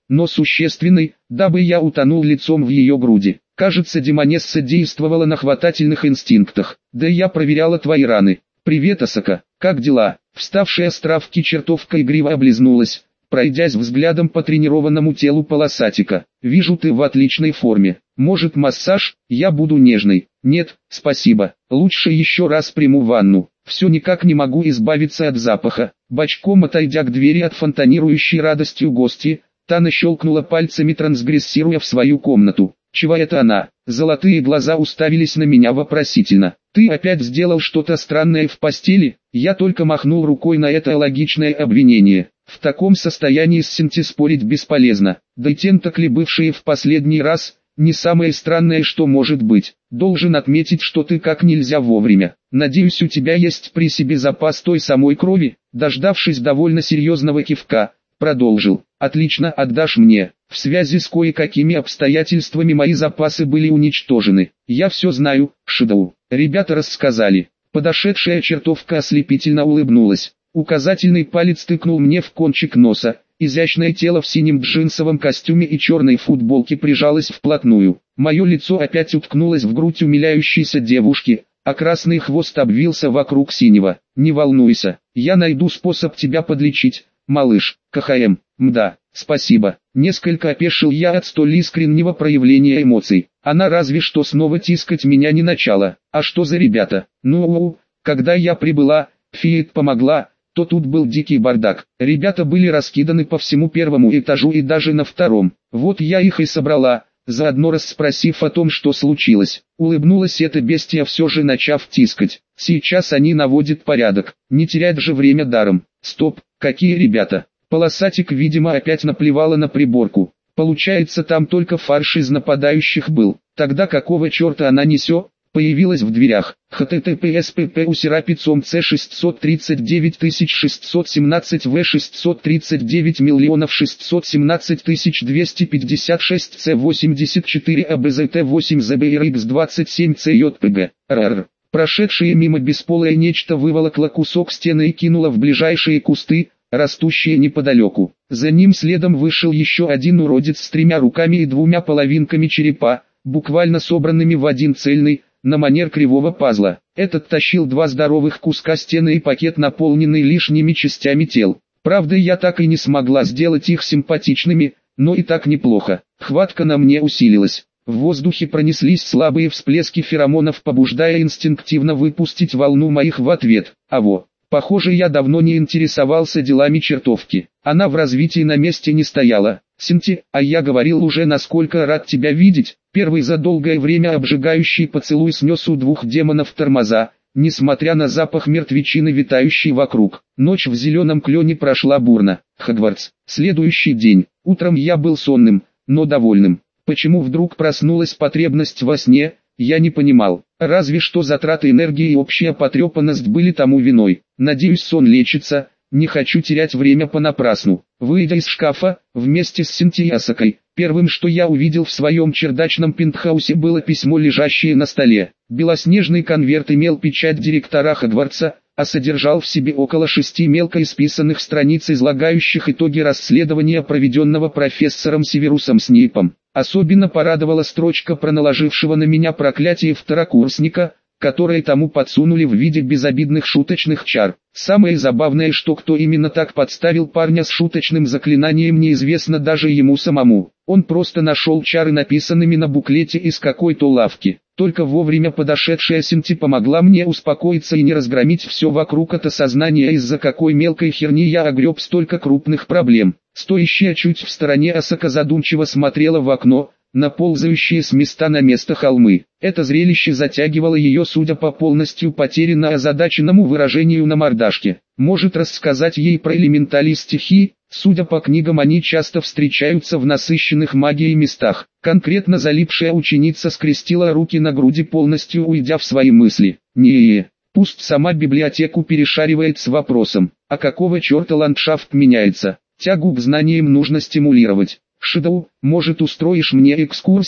но существенной, дабы я утонул лицом в ее груди. Кажется, демонесса действовала на хватательных инстинктах. Да я проверяла твои раны. Привет, Асака, как дела? Вставшая с травки чертовка игриво облизнулась, пройдясь взглядом по тренированному телу полосатика. Вижу, ты в отличной форме. Может, массаж? Я буду нежной. Нет, спасибо. Лучше еще раз приму ванну. Все никак не могу избавиться от запаха. Бочком отойдя к двери от фонтанирующей радостью гости, Тана щелкнула пальцами, трансгрессируя в свою комнату. Чего это она? Золотые глаза уставились на меня вопросительно. Ты опять сделал что-то странное в постели? Я только махнул рукой на это логичное обвинение. В таком состоянии с Синти спорить бесполезно. Да и тентакли, бывшие в последний раз, не самое странное, что может быть. Должен отметить, что ты как нельзя вовремя. Надеюсь, у тебя есть при себе запас той самой крови. Дождавшись довольно серьезного кивка, продолжил. Отлично, отдашь мне. В связи с кое-какими обстоятельствами мои запасы были уничтожены. Я все знаю, Шидоу. Ребята рассказали. Подошедшая чертовка ослепительно улыбнулась. Указательный палец тыкнул мне в кончик носа. Изящное тело в синем джинсовом костюме и черной футболке прижалось вплотную. Мое лицо опять уткнулось в грудь умиляющейся девушки, а красный хвост обвился вокруг синего. Не волнуйся, я найду способ тебя подлечить, малыш. КХМ, мда, спасибо. Несколько опешил я от столь искреннего проявления эмоций. Она разве что снова тискать меня не начала. А что за ребята? Ну, когда я прибыла, Фиет помогла, то тут был дикий бардак. Ребята были раскиданы по всему первому этажу и даже на втором. Вот я их и собрала, заодно расспросив о том, что случилось. Улыбнулась эта бестия, все же начав тискать. Сейчас они наводят порядок, не терять же время даром. Стоп, какие ребята? Полосатик, видимо, опять наплевала на приборку. Получается, там только фарш из нападающих был. Тогда какого черта она несет? Появилась в дверях. https pp у серапицом c шестьсот тридцать девять тысяч шестьсот семнадцать в шестьсот тридцать девять миллионов шестьсот семнадцать тысяч двести пятьдесят шесть c восемьдесят четыре абзт восемь збрx двадцать семь cjpg. Рр. Прошедшее мимо бесполое нечто выволокло кусок стены и кинуло в ближайшие кусты, растущие неподалеку. За ним следом вышел еще один уродец с тремя руками и двумя половинками черепа, буквально собранными в один цельный, на манер кривого пазла. Этот тащил два здоровых куска стены и пакет, наполненный лишними частями тел. Правда, я так и не смогла сделать их симпатичными, но и так неплохо. Хватка на мне усилилась. В воздухе пронеслись слабые всплески феромонов, побуждая инстинктивно выпустить волну моих в ответ. А во, похоже, я давно не интересовался делами чертовки. Она в развитии на месте не стояла. Синти, а я говорил уже, насколько рад тебя видеть. Первый за долгое время обжигающий поцелуй снес у двух демонов тормоза, несмотря на запах мертвечины, витающий вокруг. Ночь в зеленом клене прошла бурно. Хогвартс. Следующий день. Утром я был сонным, но довольным. Почему вдруг проснулась потребность во сне, я не понимал. Разве что затраты энергии и общая потрепанность были тому виной. Надеюсь, сон лечится. Не хочу терять время понапрасну. Выйдя из шкафа, вместе с Синти и Асакой, первым, что я увидел в своем чердачном пентхаусе, было письмо, лежащее на столе. Белоснежный конверт имел печать директора Хогвартса, а содержал в себе около шести мелко исписанных страниц, излагающих итоги расследования, проведенного профессором Северусом Снейпом. Особенно порадовала строчка про наложившего на меня проклятие второкурсника, которые тому подсунули в виде безобидных шуточных чар. Самое забавное, что кто именно так подставил парня с шуточным заклинанием, неизвестно даже ему самому. Он просто нашел чары, написанными на буклете из какой-то лавки. Только вовремя подошедшая Синти помогла мне успокоиться и не разгромить все вокруг от осознания, из-за какой мелкой херни я огреб столько крупных проблем. Стоящая чуть в стороне Асака задумчиво смотрела в окно, на ползающие с места на место холмы. Это зрелище затягивало ее, судя по полностью потерянно озадаченному выражению на мордашке. Может, рассказать ей про элементали стихий? Судя по книгам, они часто встречаются в насыщенных магией местах. Конкретно залипшая ученица скрестила руки на груди, полностью уйдя в свои мысли. Не, пусть сама библиотеку перешаривает с вопросом, а какого черта ландшафт меняется? Тягу к знаниям нужно стимулировать. Шидоу, может, устроишь мне экскурсию?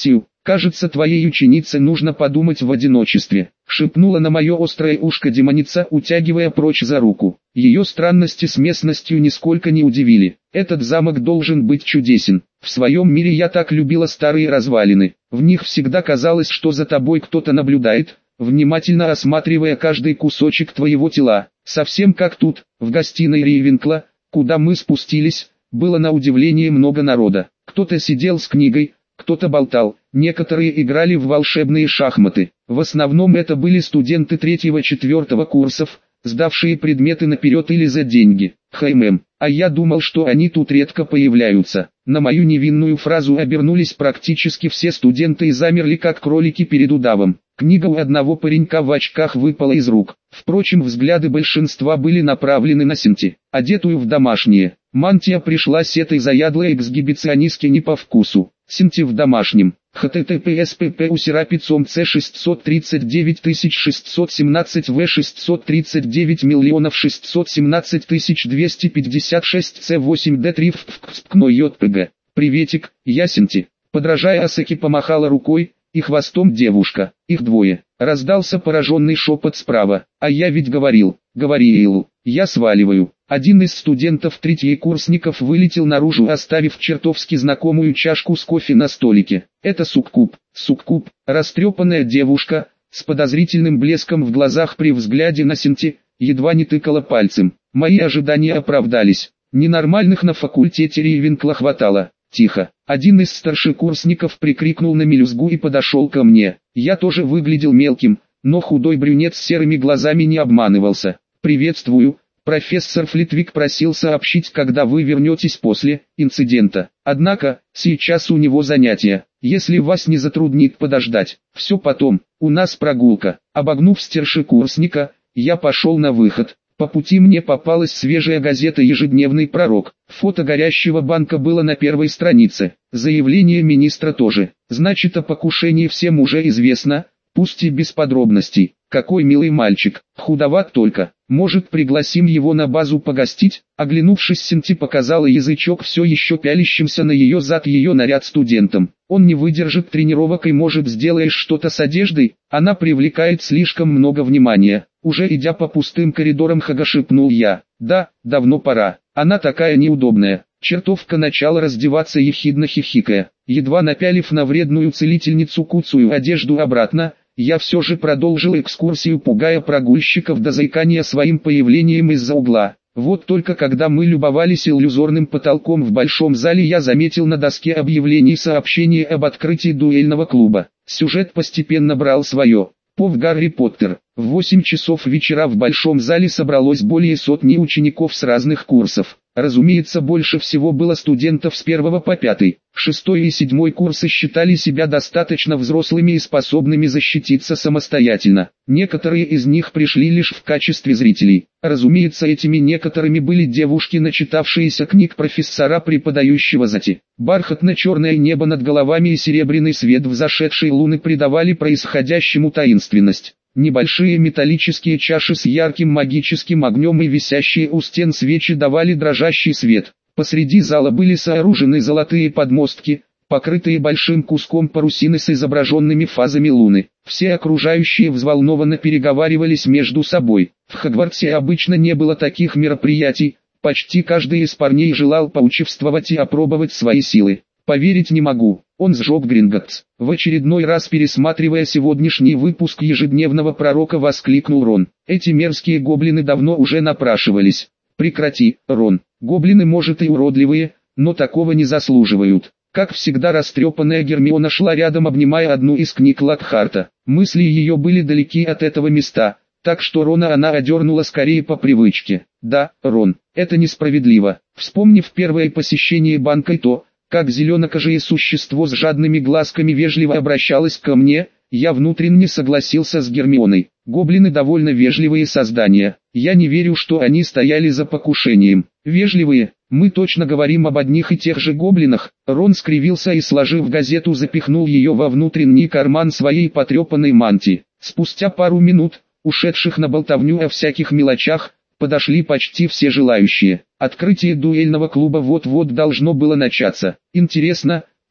«Кажется, твоей ученице нужно подумать в одиночестве», — шепнула на мое острое ушко демоница, утягивая прочь за руку. Ее странности с местностью нисколько не удивили. Этот замок должен быть чудесен. В своем мире я так любила старые развалины. В них всегда казалось, что за тобой кто-то наблюдает, внимательно осматривая каждый кусочек твоего тела. Совсем как тут, в гостиной Рейвенкла, куда мы спустились, было на удивление много народа. Кто-то сидел с книгой, кто-то болтал, некоторые играли в волшебные шахматы. В основном это были студенты третьего-четвертого курсов, сдавшие предметы наперед или за деньги. Хаймем, а я думал, что они тут редко появляются. На мою невинную фразу обернулись практически все студенты и замерли как кролики перед удавом. Книга у одного паренька в очках выпала из рук. Впрочем, взгляды большинства были направлены на Синти, одетую в домашнее. Мантия пришлась этой заядлой эксгибиционистке не по вкусу. Синти в домашнем. https pp усерапицом c шестьсот тридцать девять тысяч шестьсот семнадцать в шестьсот тридцать девять миллионов шестьсот семнадцать тысяч двести пятьдесят шесть c восемь d три впкно jpg. Приветик, я Синти. Подражая Асаки помахала рукой, и хвостом девушка. Их двое. Раздался пораженный шепот справа. А я ведь говорил, говорил, я сваливаю. Один из студентов третьекурсников вылетел наружу, оставив чертовски знакомую чашку с кофе на столике. Это суккуб, суккуб, растрепанная девушка, с подозрительным блеском в глазах при взгляде на Синти, едва не тыкала пальцем. Мои ожидания оправдались. Ненормальных на факультете Рейвенкла хватало. Тихо. Один из старшекурсников прикрикнул на мелюзгу и подошел ко мне. Я тоже выглядел мелким, но худой брюнет с серыми глазами не обманывался. «Приветствую, профессор Флитвик просил сообщить, когда вы вернетесь после инцидента. Однако, сейчас у него занятия. Если вас не затруднит подождать, все потом, у нас прогулка». Обогнув старшекурсника, я пошел на выход. По пути мне попалась свежая газета «Ежедневный пророк». Фото горящего банка было на первой странице. Заявление министра тоже. Значит, о покушении всем уже известно, пусть и без подробностей. Какой милый мальчик, худоват только. Может, пригласим его на базу погостить? Оглянувшись, Синти показала язычок все еще пялящимся на ее зад ее наряд студентам. Он не выдержит тренировок и, может, сделаешь что-то с одеждой? Она привлекает слишком много внимания. Уже идя по пустым коридорам Хага шепнул я. Да, давно пора. Она такая неудобная. Чертовка начала раздеваться, ехидно хихикая. Едва напялив на вредную целительницу куцую одежду обратно, я все же продолжил экскурсию, пугая прогульщиков до заикания своим появлением из-за угла. Вот только когда мы любовались иллюзорным потолком в большом зале, я заметил на доске объявлений сообщение об открытии дуэльного клуба. Сюжет постепенно брал свое. Пов Гарри Поттер. В восемь часов вечера в большом зале собралось более сотни учеников с разных курсов. Разумеется, больше всего было студентов с первого по пятый. Шестой и седьмой курсы считали себя достаточно взрослыми и способными защититься самостоятельно. Некоторые из них пришли лишь в качестве зрителей. Разумеется, этими некоторыми были девушки, начитавшиеся книг профессора, преподающего зати. Бархатно-черное небо над головами и серебряный свет взошедшей луны придавали происходящему таинственность. Небольшие металлические чаши с ярким магическим огнем и висящие у стен свечи давали дрожащий свет. Посреди зала были сооружены золотые подмостки, покрытые большим куском парусины с изображенными фазами луны. Все окружающие взволнованно переговаривались между собой. В Хогвартсе обычно не было таких мероприятий, почти каждый из парней желал поучаствовать и опробовать свои силы. Поверить не могу, он сжег Гринготтс. В очередной раз, пересматривая сегодняшний выпуск ежедневного пророка, воскликнул Рон. Эти мерзкие гоблины давно уже напрашивались. Прекрати, Рон. Гоблины, может, и уродливые, но такого не заслуживают. Как всегда, растрепанная Гермиона шла рядом, обнимая одну из книг Локхарта. Мысли ее были далеки от этого места, так что Рона она одернула скорее по привычке. Да, Рон, это несправедливо. Вспомнив первое посещение банка и то, как зеленокожее существо с жадными глазками вежливо обращалось ко мне, я внутренне согласился с Гермионой. Гоблины довольно вежливые создания. Я не верю, что они стояли за покушением. Вежливые? Мы точно говорим об одних и тех же гоблинах. Рон скривился и, сложив газету, запихнул ее во внутренний карман своей потрепанной мантии. Спустя пару минут, ушедших на болтовню о всяких мелочах, подошли почти все желающие. Открытие дуэльного клуба вот-вот должно было начаться. Интересно,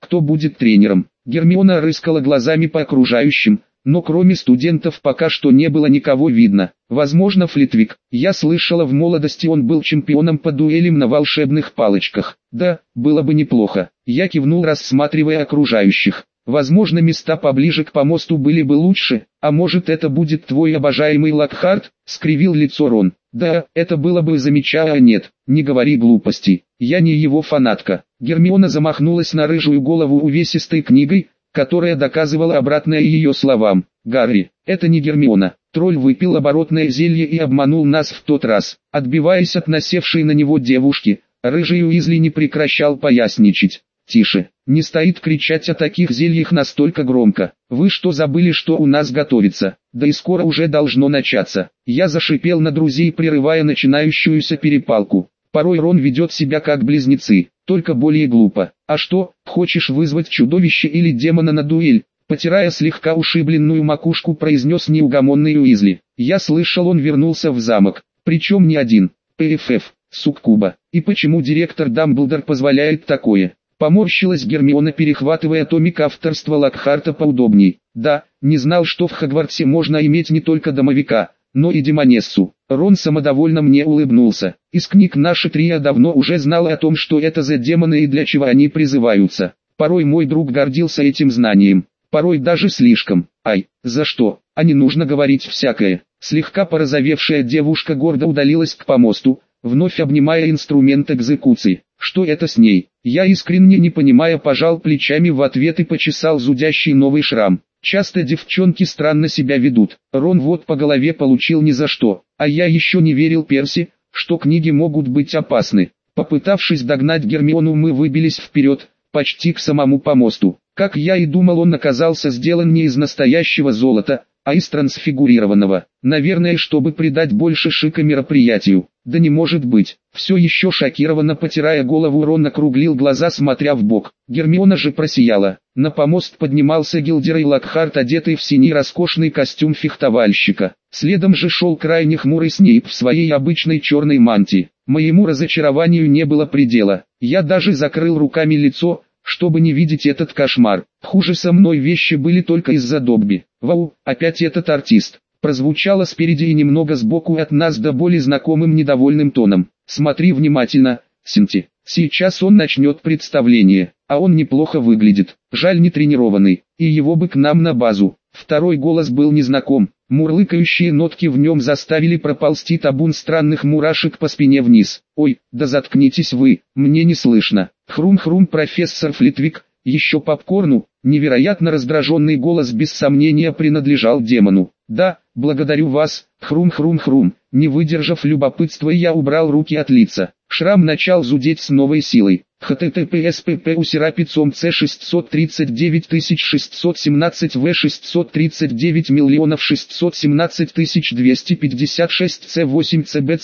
кто будет тренером. Гермиона рыскала глазами по окружающим, но кроме студентов пока что не было никого видно. Возможно, Флитвик. Я слышала, в молодости он был чемпионом по дуэлям на волшебных палочках. Да, было бы неплохо. Я кивнул, рассматривая окружающих. Возможно, места поближе к помосту были бы лучше, а может, это будет твой обожаемый Локхарт, скривил лицо Рон. Да, это было бы замечательно, а нет, не говори глупостей. Я не его фанатка. Гермиона замахнулась на рыжую голову увесистой книгой, которая доказывала обратное ее словам. «Гарри, это не Гермиона. Тролль выпил оборотное зелье и обманул нас в тот раз». Отбиваясь от насевшей на него девушки, рыжий Уизли не прекращал поясничать. «Тише, не стоит кричать о таких зельях настолько громко. Вы что, забыли, что у нас готовится? Да и скоро уже должно начаться». Я зашипел на друзей, прерывая начинающуюся перепалку. Порой Рон ведет себя как близнецы, только более глупо. «А что, хочешь вызвать чудовище или демона на дуэль?» Потирая слегка ушибленную макушку, произнес неугомонный Уизли. Я слышал, он вернулся в замок, причем не один. ПФФ, суккуба. И почему директор Дамблдор позволяет такое? Поморщилась Гермиона, перехватывая томик авторства Локхарта поудобней. Да, не знал, что в Хогвартсе можно иметь не только домовика, но и демонессу. Рон самодовольно мне улыбнулся. Из книг наше трио давно уже знало о том, что это за демоны и для чего они призываются. Порой мой друг гордился этим знанием, порой даже слишком. Ай, за что? А не нужно говорить всякое. Слегка порозовевшая девушка гордо удалилась к помосту, вновь обнимая инструмент экзекуции. Что это с ней? Я искренне не понимая пожал плечами в ответ и почесал зудящий новый шрам. Часто девчонки странно себя ведут. Рон вот по голове получил ни за что, а я еще не верил Перси, что книги могут быть опасны. Попытавшись догнать Гермиону, мы выбились вперед, почти к самому помосту. Как я и думал, он оказался сделан не из настоящего золота, а из трансфигурированного. Наверное, чтобы придать больше шика мероприятию. Да не может быть. Все еще шокированно потирая голову, Рон округлил глаза, смотря в бок. Гермиона же просияла. На помост поднимался Гилдерей Локхарт, одетый в синий роскошный костюм фехтовальщика. Следом же шел крайне хмурый Снейп в своей обычной черной мантии. Моему разочарованию не было предела. Я даже закрыл руками лицо, чтобы не видеть этот кошмар. Хуже со мной вещи были только из-за Добби. «Вау, опять этот артист!» Прозвучало спереди и немного сбоку от нас до боли знакомым недовольным тоном. «Смотри внимательно, Синти. Сейчас он начнет представление, а он неплохо выглядит. Жаль, не тренированный, и его бы к нам на базу». Второй голос был незнаком. Мурлыкающие нотки в нем заставили проползти табун странных мурашек по спине вниз. «Ой, да заткнитесь вы, мне не слышно». Хрум-хрум, профессор Флитвик, еще попкорну. Невероятно раздраженный голос без сомнения принадлежал демону. «Да, благодарю вас, хрум-хрум-хрум». Не выдержав любопытства, я убрал руки от лица. Шрам начал зудеть с новой силой. https pp усерапицом c шестьсот тридцать девять тысяч шестьсот семнадцать в шестьсот тридцать девять миллионов шестьсот семнадцать тысяч двести пятьдесят шесть c восемь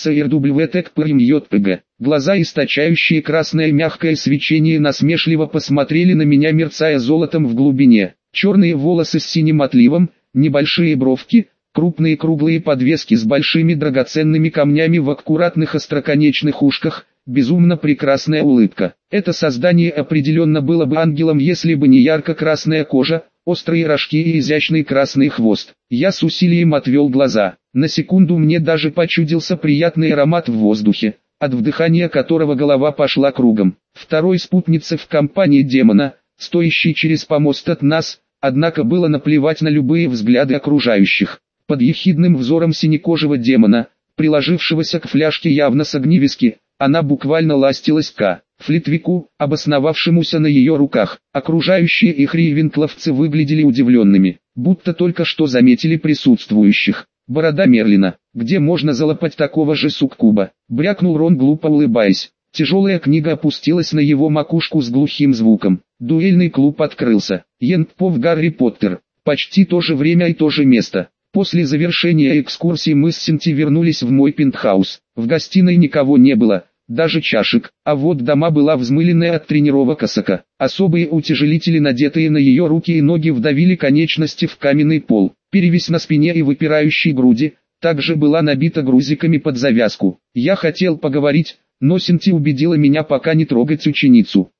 cbcrwtec. Глаза, источающие красное мягкое свечение, насмешливо посмотрели на меня, мерцая золотом в глубине. Черные волосы с синим отливом, небольшие бровки, крупные круглые подвески с большими драгоценными камнями в аккуратных остроконечных ушках, безумно прекрасная улыбка. Это создание определенно было бы ангелом, если бы не ярко-красная кожа, острые рожки и изящный красный хвост. Я с усилием отвел глаза. На секунду мне даже почудился приятный аромат в воздухе, от вдыхания которого голова пошла кругом. Второй спутнице в компании демона, стоящей через помост от нас, однако было наплевать на любые взгляды окружающих. Под ехидным взором синекожего демона, приложившегося к фляжке явно с огнивески, она буквально ластилась к Флитвику, обосновавшемуся на ее руках. Окружающие их рейвенкловцы выглядели удивленными, будто только что заметили присутствующих. «Борода Мерлина, где можно залопать такого же суккуба?» — брякнул Рон, глупо улыбаясь. Тяжелая книга опустилась на его макушку с глухим звуком. Дуэльный клуб открылся. Ентпов Гарри Поттер. Почти то же время и то же место. После завершения экскурсии мы с Синти вернулись в мой пентхаус. В гостиной никого не было, даже чашек, а вот дома была взмыленная от тренировок Асака. Особые утяжелители, надетые на ее руки и ноги, вдавили конечности в каменный пол. Перевесь на спине и выпирающей груди также была набита грузиками под завязку. Я хотел поговорить, но Синти убедила меня пока не трогать ученицу.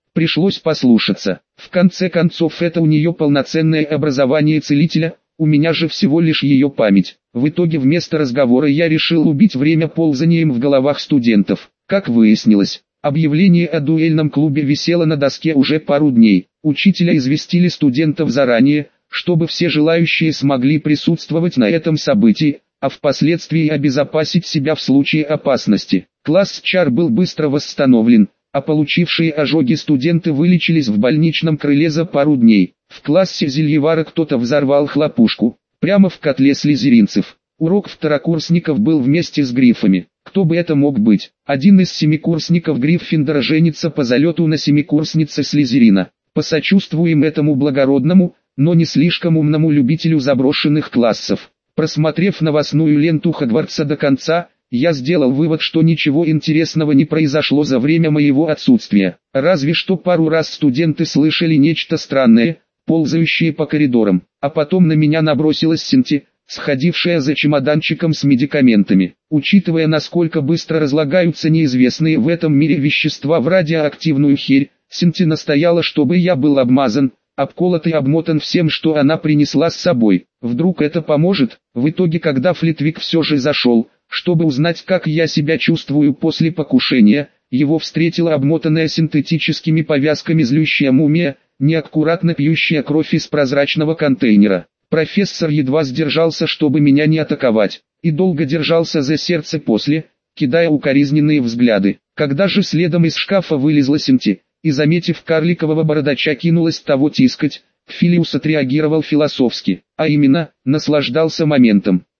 Пришлось послушаться. В конце концов, это у нее полноценное образование целителя, у меня же всего лишь ее память. В итоге вместо разговора я решил убить время ползанием в головах студентов. Как выяснилось, объявление о дуэльном клубе висело на доске уже пару дней. Учителя известили студентов заранее, чтобы все желающие смогли присутствовать на этом событии, а впоследствии обезопасить себя в случае опасности. Класс чар был быстро восстановлен, а получившие ожоги студенты вылечились в больничном крыле за пару дней. В классе Зельевара кто-то взорвал хлопушку, прямо в котле слизеринцев. Урок второкурсников был вместе с грифами. Кто бы это мог быть? Один из семикурсников Гриффиндора женится по залету на семикурснице Слизерина. Посочувствуем этому благородному, но не слишком умному любителю заброшенных классов. Просмотрев новостную ленту Хогвартса до конца, я сделал вывод, что ничего интересного не произошло за время моего отсутствия. Разве что пару раз студенты слышали нечто странное, ползающее по коридорам. А потом на меня набросилась Синти, сходившая за чемоданчиком с медикаментами. Учитывая, насколько быстро разлагаются неизвестные в этом мире вещества в радиоактивную херь, Синти настояла, чтобы я был обмазан, обколот и обмотан всем, что она принесла с собой. Вдруг это поможет? В итоге, когда Флитвик все же зашел, чтобы узнать, как я себя чувствую после покушения, его встретила обмотанная синтетическими повязками злющая мумия, неаккуратно пьющая кровь из прозрачного контейнера. Профессор едва сдержался, чтобы меня не атаковать, и долго держался за сердце после, кидая укоризненные взгляды. Когда же следом из шкафа вылезла Синти, и, заметив карликового бородача, кинулась того тискать, Филиус отреагировал философски, а именно, наслаждался моментом.